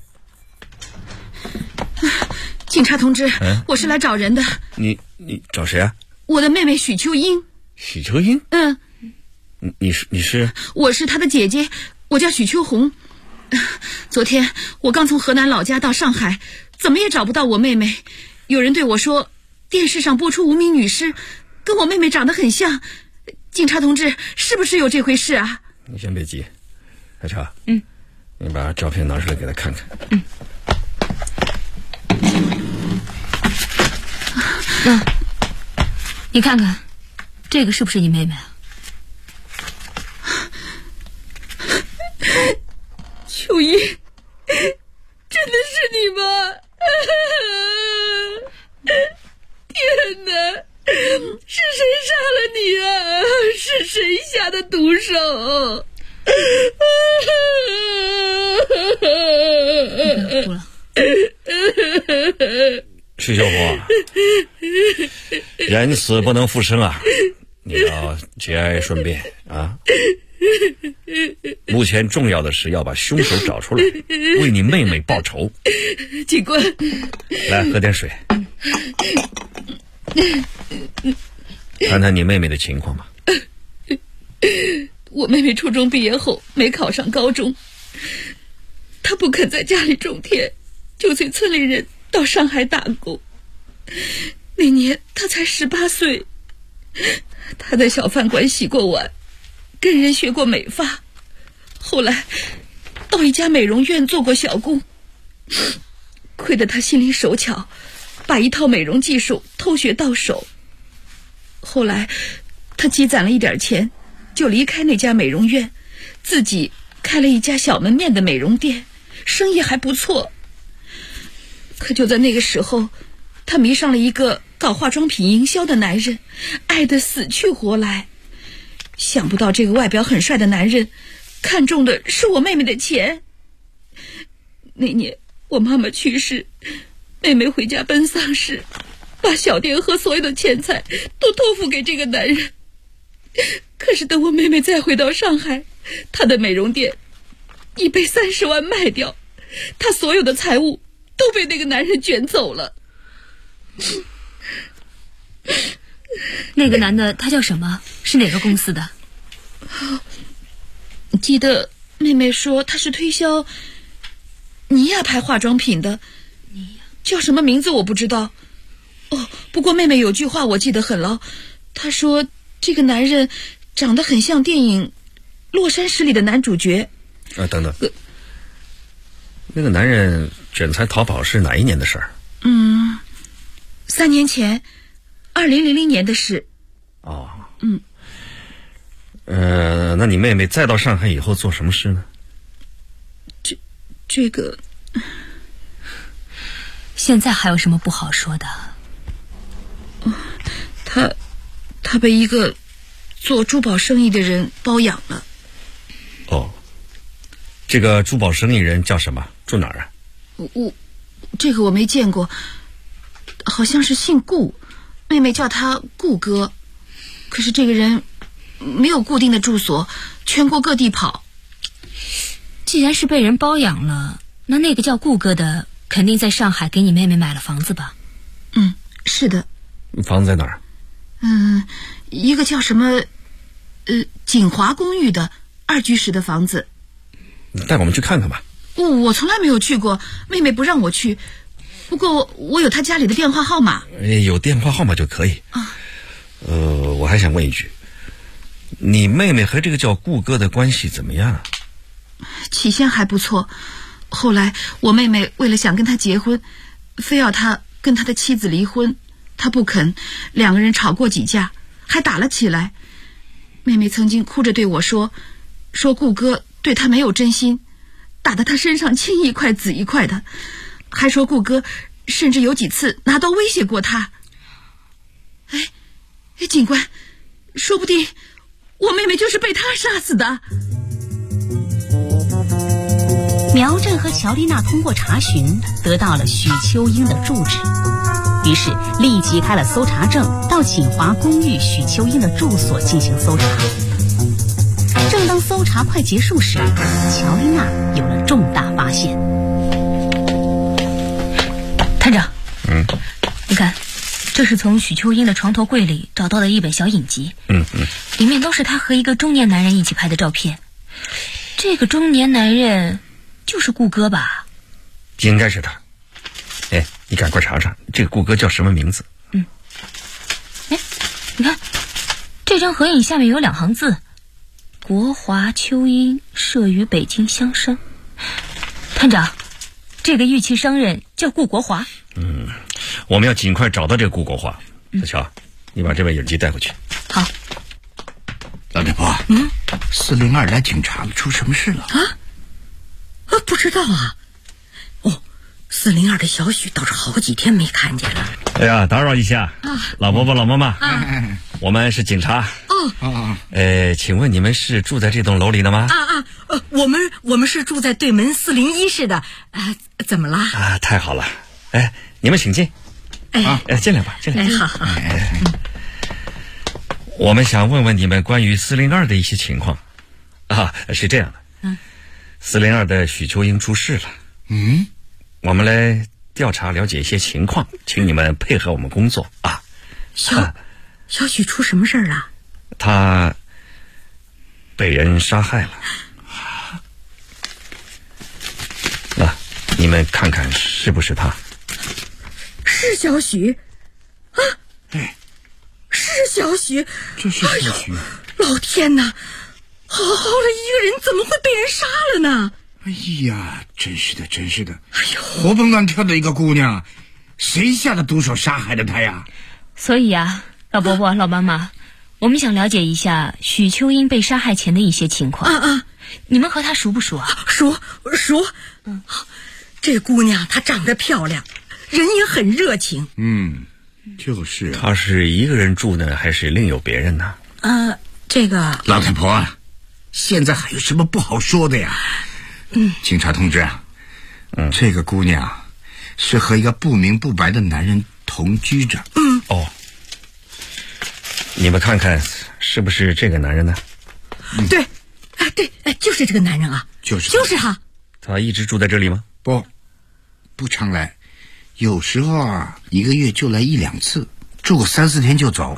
[SPEAKER 22] 警察同志，我是来找人的。
[SPEAKER 5] 你找谁啊？
[SPEAKER 22] 我的妹妹许秋英。
[SPEAKER 5] 许秋英？你是？
[SPEAKER 22] 我是她的姐姐，我叫许秋红。昨天我刚从河南老家到上海，怎么也找不到我妹妹。有人对我说，电视上播出无名女尸，跟我妹妹长得很像。警察同志，是不是有这回事啊？
[SPEAKER 5] 你先别急，海茶。你把照片拿出来给他看看。
[SPEAKER 21] 你看看，这个是不是你妹妹啊？
[SPEAKER 22] 秋英，真的是你吗？天哪，是谁杀了你啊？是谁下的毒手？
[SPEAKER 21] 哭了。
[SPEAKER 5] 许秀红，人死不能复生啊！你要节哀顺变啊！目前重要的是要把凶手找出来，为你妹妹报仇。
[SPEAKER 22] 警官，
[SPEAKER 5] 来喝点水，谈谈你妹妹的情况吧。
[SPEAKER 22] 我妹妹初中毕业后没考上高中，她不肯在家里种田，就随村里人到上海打工。那年她才18岁，她在小饭馆洗过碗，跟人学过美发，后来到一家美容院做过小工。亏得她心灵手巧，把一套美容技术偷学到手。后来她积攒了一点钱，就离开那家美容院，自己开了一家小门面的美容店，生意还不错。可就在那个时候，她迷上了一个搞化妆品营销的男人，爱得死去活来。想不到这个外表很帅的男人看中的是我妹妹的钱。那年我妈妈去世，妹妹回家奔丧时，把小店和所有的钱财都托付给这个男人。可是等我妹妹再回到上海，她的美容店已被30万卖掉，她所有的财物都被那个男人卷走了。
[SPEAKER 21] 那个男的他叫什么？是哪个公司的？
[SPEAKER 22] 记得妹妹说他是推销尼亚牌化妆品的，叫什么名字我不知道。不过妹妹有句话我记得很牢，她说这个男人长得很像电影《洛杉矶》里的男主角。
[SPEAKER 5] 等等，那个男人卷财逃跑是哪一年的事儿
[SPEAKER 22] ？3年前，2000年的事。
[SPEAKER 5] 那你妹妹再到上海以后做什么事呢？
[SPEAKER 22] 这个
[SPEAKER 21] 现在还有什么不好说的？
[SPEAKER 22] 他被一个做珠宝生意的人包养了。
[SPEAKER 5] 这个珠宝生意人叫什么？住哪儿啊？
[SPEAKER 22] 这个我没见过，好像是姓顾，妹妹叫他顾哥。可是这个人没有固定的住所，全国各地跑。
[SPEAKER 21] 既然是被人包养了，那个叫顾哥的肯定在上海给你妹妹买了房子吧？
[SPEAKER 22] 是的。
[SPEAKER 5] 房子在哪儿？
[SPEAKER 22] 一个叫什么锦华公寓的2居室的房子。
[SPEAKER 5] 带我们去看看吧。
[SPEAKER 22] 我从来没有去过，妹妹不让我去。不过我有她家里的电话号码。
[SPEAKER 5] 有电话号码就可以。我还想问一句，你妹妹和这个叫顾哥的关系怎么样啊？
[SPEAKER 22] 起先还不错，后来我妹妹为了想跟他结婚，非要他跟他的妻子离婚，他不肯，两个人吵过几架，还打了起来。妹妹曾经哭着对我说顾哥对她没有真心，打得她身上青一块紫一块的，还说顾哥甚至有几次拿刀威胁过她。警官，说不定我妹妹就是被他杀死的。
[SPEAKER 7] 苗振和乔丽娜通过查询得到了许秋英的住址，于是立即开了搜查证，到锦华公寓许秋英的住所进行搜查。正当搜查快结束时，乔丽娜有了重大发现。
[SPEAKER 21] 探长，你看，这是从许秋英的床头柜里找到的一本小影集，里面都是她和一个中年男人一起拍的照片。这个中年男人就是顾哥吧？
[SPEAKER 5] 应该是他。你赶快查查这个顾哥叫什么名字。
[SPEAKER 21] 你看这张合影下面有2行字：国华秋英摄于北京香山。探长，这个玉器商人叫顾国华。
[SPEAKER 5] 我们要尽快找到这个顾国华。小乔，你把这本影集带回去。
[SPEAKER 21] 好。
[SPEAKER 23] 老太婆，402来警察了，出什么事了？
[SPEAKER 1] 不知道啊。402的小许倒是好几天没看见了。
[SPEAKER 5] 哎呀，打扰一下，老伯伯老妈妈，我们是警察。请问你们是住在这栋楼里的吗？
[SPEAKER 1] 我们是住在对门401室的。怎么了？
[SPEAKER 5] 太好了。你们请进。进来吧，进来。
[SPEAKER 1] 好。
[SPEAKER 5] 我们想问问你们关于402的一些情况。是这样的，402的许秋英出事了。我们来调查了解一些情况，请你们配合我们工作啊。
[SPEAKER 1] 小许出什么事儿了？
[SPEAKER 5] 他被人杀害了。你们看看是不是他？
[SPEAKER 1] 是小许是小许，
[SPEAKER 23] 这是小许。
[SPEAKER 1] 老天哪，好好的一个人怎么会被人杀了呢？
[SPEAKER 23] 哎呀，真是的，活蹦乱跳的一个姑娘，谁下的毒手杀害了她呀？
[SPEAKER 21] 所以老伯伯老妈妈，我们想了解一下许秋英被杀害前的一些情况。你们和她熟不熟啊？
[SPEAKER 1] 熟。这姑娘她长得漂亮，人也很热情。
[SPEAKER 23] 就是
[SPEAKER 5] 她是一个人住呢，还是另有别人呢？
[SPEAKER 1] 这个
[SPEAKER 23] 老太婆现在还有什么不好说的呀？警察同志这个姑娘是和一个不明不白的男人同居着。
[SPEAKER 5] 你们看看是不是这个男人呢？
[SPEAKER 1] 对，就是这个男人啊，就是他。
[SPEAKER 5] 他一直住在这里吗？
[SPEAKER 23] 不常来，有时候1个月就来1、2次，住个3、4天就走。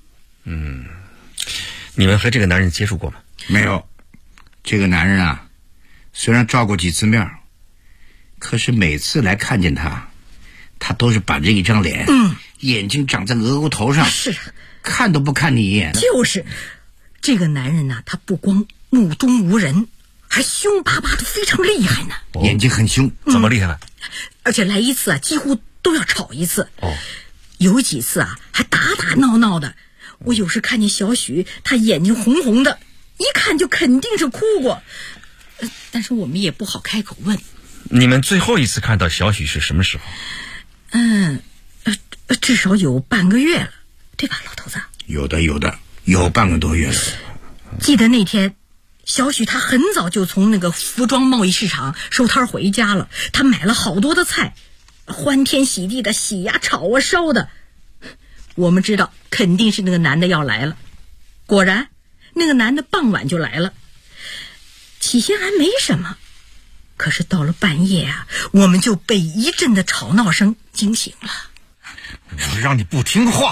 [SPEAKER 5] 你们和这个男人接触过吗？
[SPEAKER 23] 没有。这个男人虽然照过几次面，可是每次来看见他都是板着一张脸，眼睛长在额头头上，
[SPEAKER 1] 是
[SPEAKER 23] 看都不看你一眼。
[SPEAKER 1] 就是这个男人他不光目中无人，还凶巴巴的非常厉害呢。
[SPEAKER 23] 眼睛很凶。
[SPEAKER 5] 怎么厉害了？
[SPEAKER 1] 而且来一次几乎都要吵一次。有几次还打闹闹的。我有时看见小许，他眼睛红红的，一看就肯定是哭过。但是我们也不好开口问。
[SPEAKER 5] 你们最后一次看到小许是什么时候？
[SPEAKER 1] 至少有半个月了，对吧，老头子？
[SPEAKER 23] 有半个多月了。
[SPEAKER 1] 记得那天小许他很早就从那个服装贸易市场收摊回家了，他买了好多的菜，欢天喜地的洗炒烧的。我们知道肯定是那个男的要来了，果然那个男的傍晚就来了。起先还没什么，可是到了半夜我们就被一阵的吵闹声惊醒了。
[SPEAKER 8] 我让你不听话。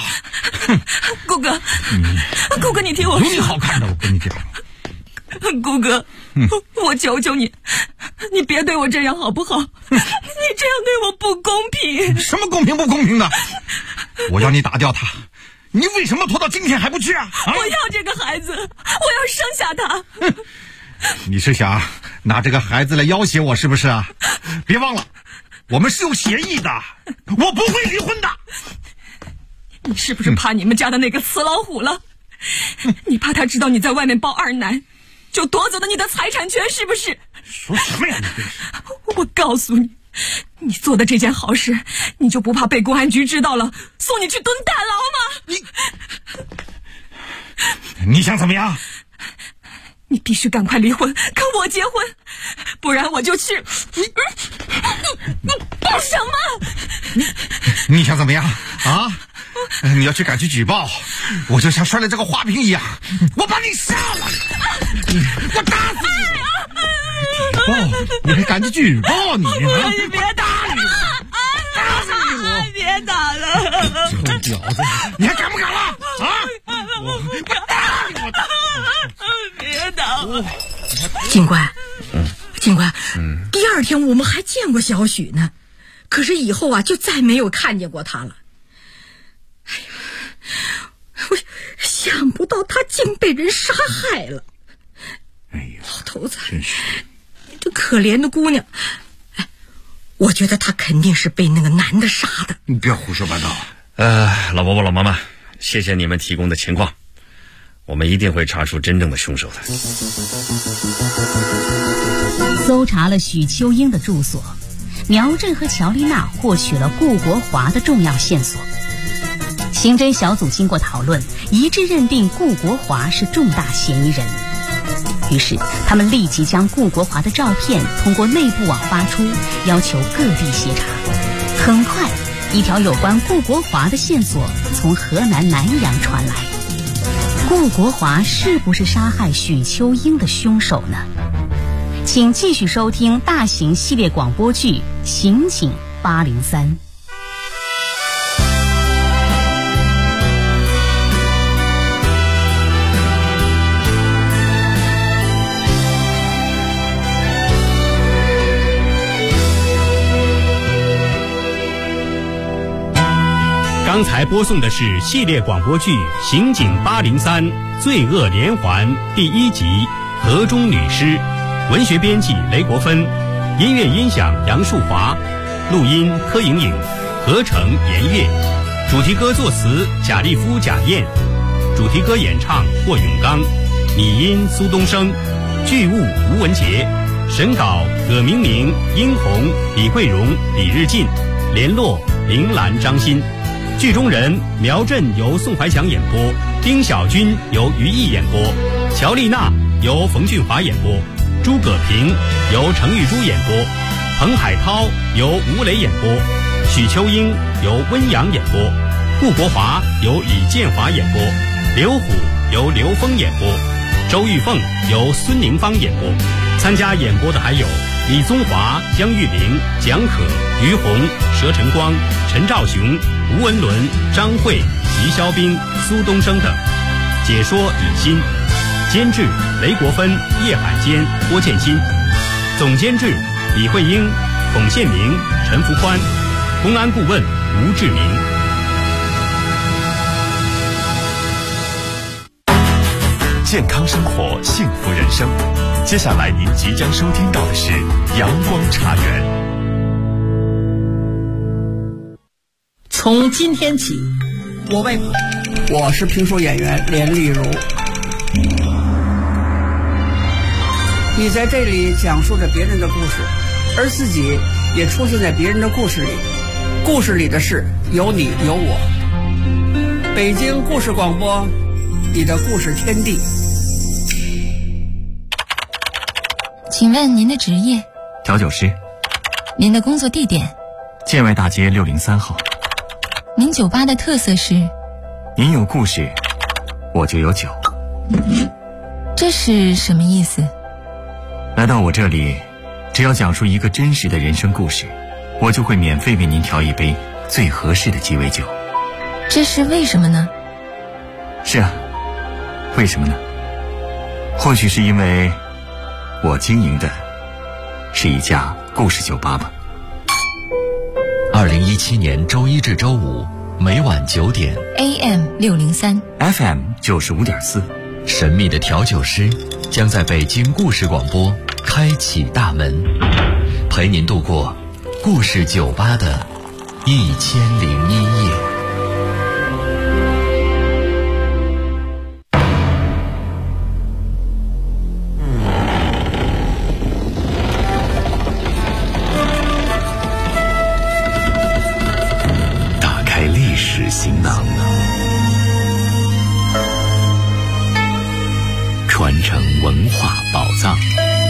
[SPEAKER 22] 顾哥，你听我说。
[SPEAKER 8] 有你好看的，我跟你讲。
[SPEAKER 22] 顾哥， 我求求你，你别对我这样好不好？你这样对我不公平。
[SPEAKER 8] 什么公平不公平的？我要你打掉他，你为什么拖到今天还不去啊？
[SPEAKER 22] 我要这个孩子，我要生下他。
[SPEAKER 8] 你是想拿这个孩子来要挟我是不是啊？别忘了，我们是有协议的，我不会离婚的。
[SPEAKER 22] 你是不是怕你们家的那个死老虎了？你怕他知道你在外面抱二男，就夺走了你的财产权，是不是？
[SPEAKER 8] 说什么呀你这是？
[SPEAKER 22] 我告诉你，你做的这件好事，你就不怕被公安局知道了，送你去蹲大牢吗？
[SPEAKER 8] 你想怎么样？
[SPEAKER 22] 你必须赶快离婚，跟我结婚，不然我就去。你干什么？
[SPEAKER 8] 你想怎么样啊？你要去赶去举报，我就像摔了这个花瓶一样，我把你杀了，我打死你！举报？你还赶去举报你？
[SPEAKER 22] 你别打你！打死我！别打了！
[SPEAKER 8] 臭婊子，你还敢不敢了？啊！我打你！我打！
[SPEAKER 22] 别打我！
[SPEAKER 1] 警官，警官，第二天我们还见过小许呢，可是以后啊就再没有看见过他了。哎呀，我想不到他竟被人杀害了。
[SPEAKER 8] 哎呀，
[SPEAKER 1] 老头子，
[SPEAKER 8] 真是
[SPEAKER 1] 这可怜的姑娘。哎，我觉得他肯定是被那个男的杀的。
[SPEAKER 8] 你不要胡说八道。
[SPEAKER 5] 老伯伯老妈妈，谢谢你们提供的情况，我们一定会查出真正的凶手的。
[SPEAKER 7] 搜查了许秋英的住所，苗振和乔丽娜获取了顾国华的重要线索。刑侦小组经过讨论，一致认定顾国华是重大嫌疑人。于是他们立即将顾国华的照片通过内部网发出，要求各地协查。很快，一条有关顾国华的线索从河南南阳传来。顾国华是不是杀害许秋英的凶手呢？请继续收听大型系列广播剧《刑警803》。
[SPEAKER 2] 刚才播送的是系列广播剧《刑警803罪恶连环》第1集《河中女尸》，文学编辑雷国芬，音乐音响杨树华，录音柯莹莹，合成严月，主题歌作词贾立夫、贾燕，主题歌演唱霍永刚，拟音苏东升，剧务吴文杰，审稿葛明明、殷红、李慧荣、李日进，联络林兰、张欣。剧中人苗振由宋怀强演播，丁小军由于毅演播，乔丽娜由冯俊华演播，朱葛平由程玉珠演播，彭海涛由吴磊演播，许秋英由温阳演播，顾国华由李建华演播，刘虎由刘峰演播，周玉凤由孙宁芳演播。参加演播的还有李宗华、江玉玲、蒋可、于红、佘晨光、陈兆雄、吴文伦、张慧、齐肖斌、苏东升等。解说李欣，监制雷国芬、叶海坚、郭建新，总监制李慧英、孔宪明、陈福宽，公安顾问吴志明。
[SPEAKER 20] 健康生活，幸福人生。接下来您即将收听到的是阳光茶园。
[SPEAKER 9] 从今天起，我是评书演员连丽如。你在这里讲述着别人的故事，而自己也出现在别人的故事里。故事里的事有你有我。北京故事广播，你的故事天地。
[SPEAKER 11] 请问您的职业？
[SPEAKER 15] 调酒师。
[SPEAKER 11] 您的工作地点？
[SPEAKER 15] 建外大街603号。
[SPEAKER 11] 您酒吧的特色是？
[SPEAKER 15] 您有故事，我就有酒。
[SPEAKER 11] 这是什么意思？
[SPEAKER 15] 来到我这里，只要讲述一个真实的人生故事，我就会免费为您调一杯最合适的鸡尾酒。
[SPEAKER 11] 这是为什么呢？
[SPEAKER 15] 是啊，为什么呢？或许是因为我经营的是一家故事酒吧吧。
[SPEAKER 12] 2017年周一至周五每晚9点
[SPEAKER 11] AM603
[SPEAKER 15] FM 95.4，
[SPEAKER 12] 神秘的调酒师将在北京故事广播开启大门，陪您度过故事酒吧的1001夜。
[SPEAKER 15] 打开历史行囊，传承文化宝藏。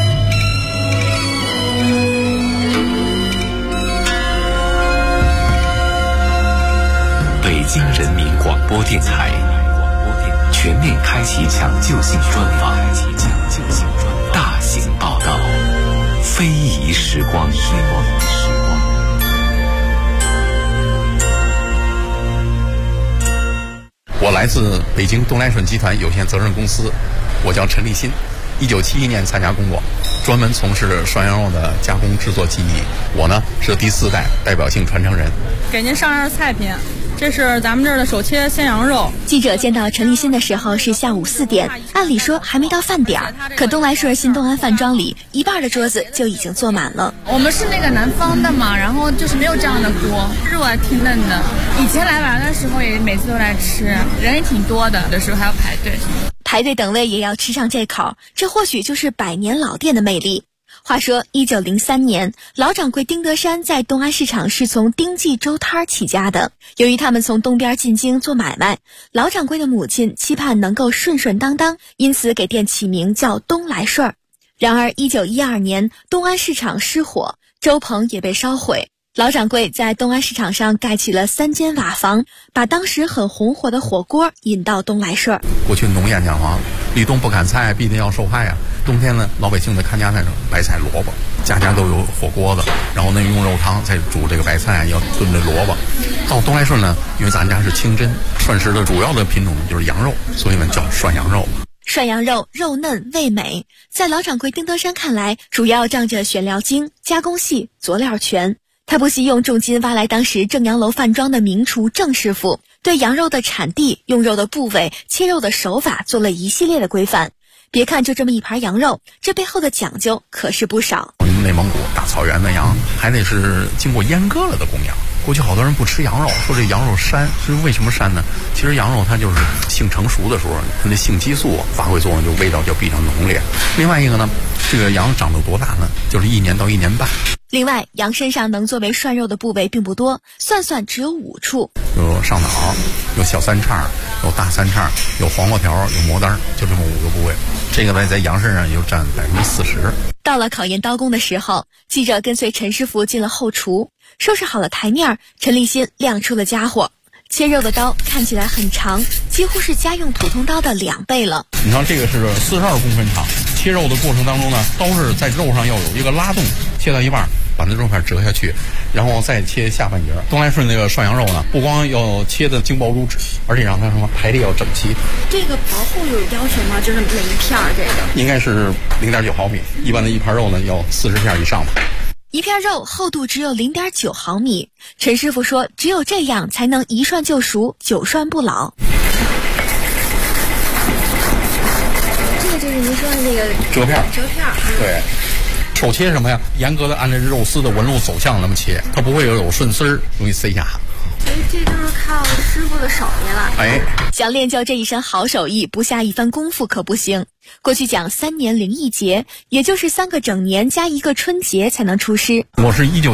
[SPEAKER 15] 北京人民广播电台全面开启抢救性专访，大型报道，非遗时光。
[SPEAKER 13] 我来自北京东来顺集团有限责任公司，我叫陈立新，1971年参加工作，专门从事涮羊肉的加工制作技艺。我呢是第4代代表性传承人。
[SPEAKER 14] 给您上样菜品，这是咱们这儿的手切鲜羊肉。
[SPEAKER 24] 记者见到陈立新的时候是下午4点，按理说还没到饭点儿，可东来顺新东安饭庄里一半的桌子就已经坐满了。
[SPEAKER 22] 我们是那个南方的嘛，然后就是没有这样的锅，肉还挺嫩的。以前来玩的时候也每次都来吃，人也挺多的，有时候还要排队。
[SPEAKER 24] 排队等位也要吃上这口，这或许就是百年老店的魅力。话说1903年，老掌柜丁德山在东安市场是从丁记粥摊起家的。由于他们从东边进京做买卖，老掌柜的母亲期盼能够顺顺当当，因此给店起名叫东来顺。然而1912年，东安市场失火，粥棚也被烧毁。老掌柜在东安市场上盖起了3间瓦房，把当时很红火的火锅引到东来顺。
[SPEAKER 13] 过去农谚讲话，立冬不砍菜，必定要受害啊。冬天呢，老百姓的看家菜上白菜萝卜，家家都有火锅子，然后呢用肉汤再煮这个白菜，要炖这萝卜。到东来顺呢，因为咱家是清真，涮食的主要的品种就是羊肉，所以呢叫涮羊肉。
[SPEAKER 24] 涮羊肉肉嫩味美，在老掌柜丁德山看来，主要仗着选料精、加工细、佐料全。他不惜用重金挖来当时正阳楼饭庄的名厨郑师傅，对羊肉的产地、用肉的部位、切肉的手法做了一系列的规范。别看就这么一盘羊肉，这背后的讲究可是不少。
[SPEAKER 13] 内蒙古大草原的羊还得是经过阉割了的公羊。过去好多人不吃羊肉，说这羊肉膻，是为什么膻呢？其实羊肉它就是性成熟的时候，它的性激素发挥作用，就味道就比较浓烈。另外一个呢，这个羊长到多大呢？就是1年到1年半。
[SPEAKER 24] 另外，羊身上能作为涮肉的部位并不多，算算只有5处。
[SPEAKER 13] 有上脑，有小三叉，有大三叉，有黄瓜条，有魔丹，就这么5个部位。这个呢，在羊身上就占40%。
[SPEAKER 24] 到了考验刀工的时候，记者跟随陈师傅进了后厨，收拾好了台面，陈立新亮出了家伙。切肉的刀看起来很长，几乎是家用普通刀的2倍了。
[SPEAKER 13] 你看这个是42公分长，切肉的过程当中呢，刀是在肉上要有一个拉动，切到一半把那肉片折下去，然后再切下半截。东来顺那个涮羊肉呢，不光要切的精薄如纸，而且让它什么排列要整齐。
[SPEAKER 24] 这个薄厚有要求吗？就是每一片这个应
[SPEAKER 13] 该是0.9毫米，一般的一盘肉呢要40片以上吧。
[SPEAKER 24] 一片肉厚度只有0.9毫米，陈师傅说只有这样才能一涮就熟，久涮不老。这个就是您说的那个
[SPEAKER 13] 折片。
[SPEAKER 24] 对，
[SPEAKER 13] 手切什么呀？严格的按照肉丝的纹路走向那么切，它不会有顺丝儿，容易塞牙。
[SPEAKER 24] 所以这就是靠师傅的手艺了。
[SPEAKER 13] 哎，
[SPEAKER 24] 想练就这一身好手艺，不下一番功夫可不行。过去讲3年0一节，也就是3个整年加1个春节才能出师。
[SPEAKER 13] 我是19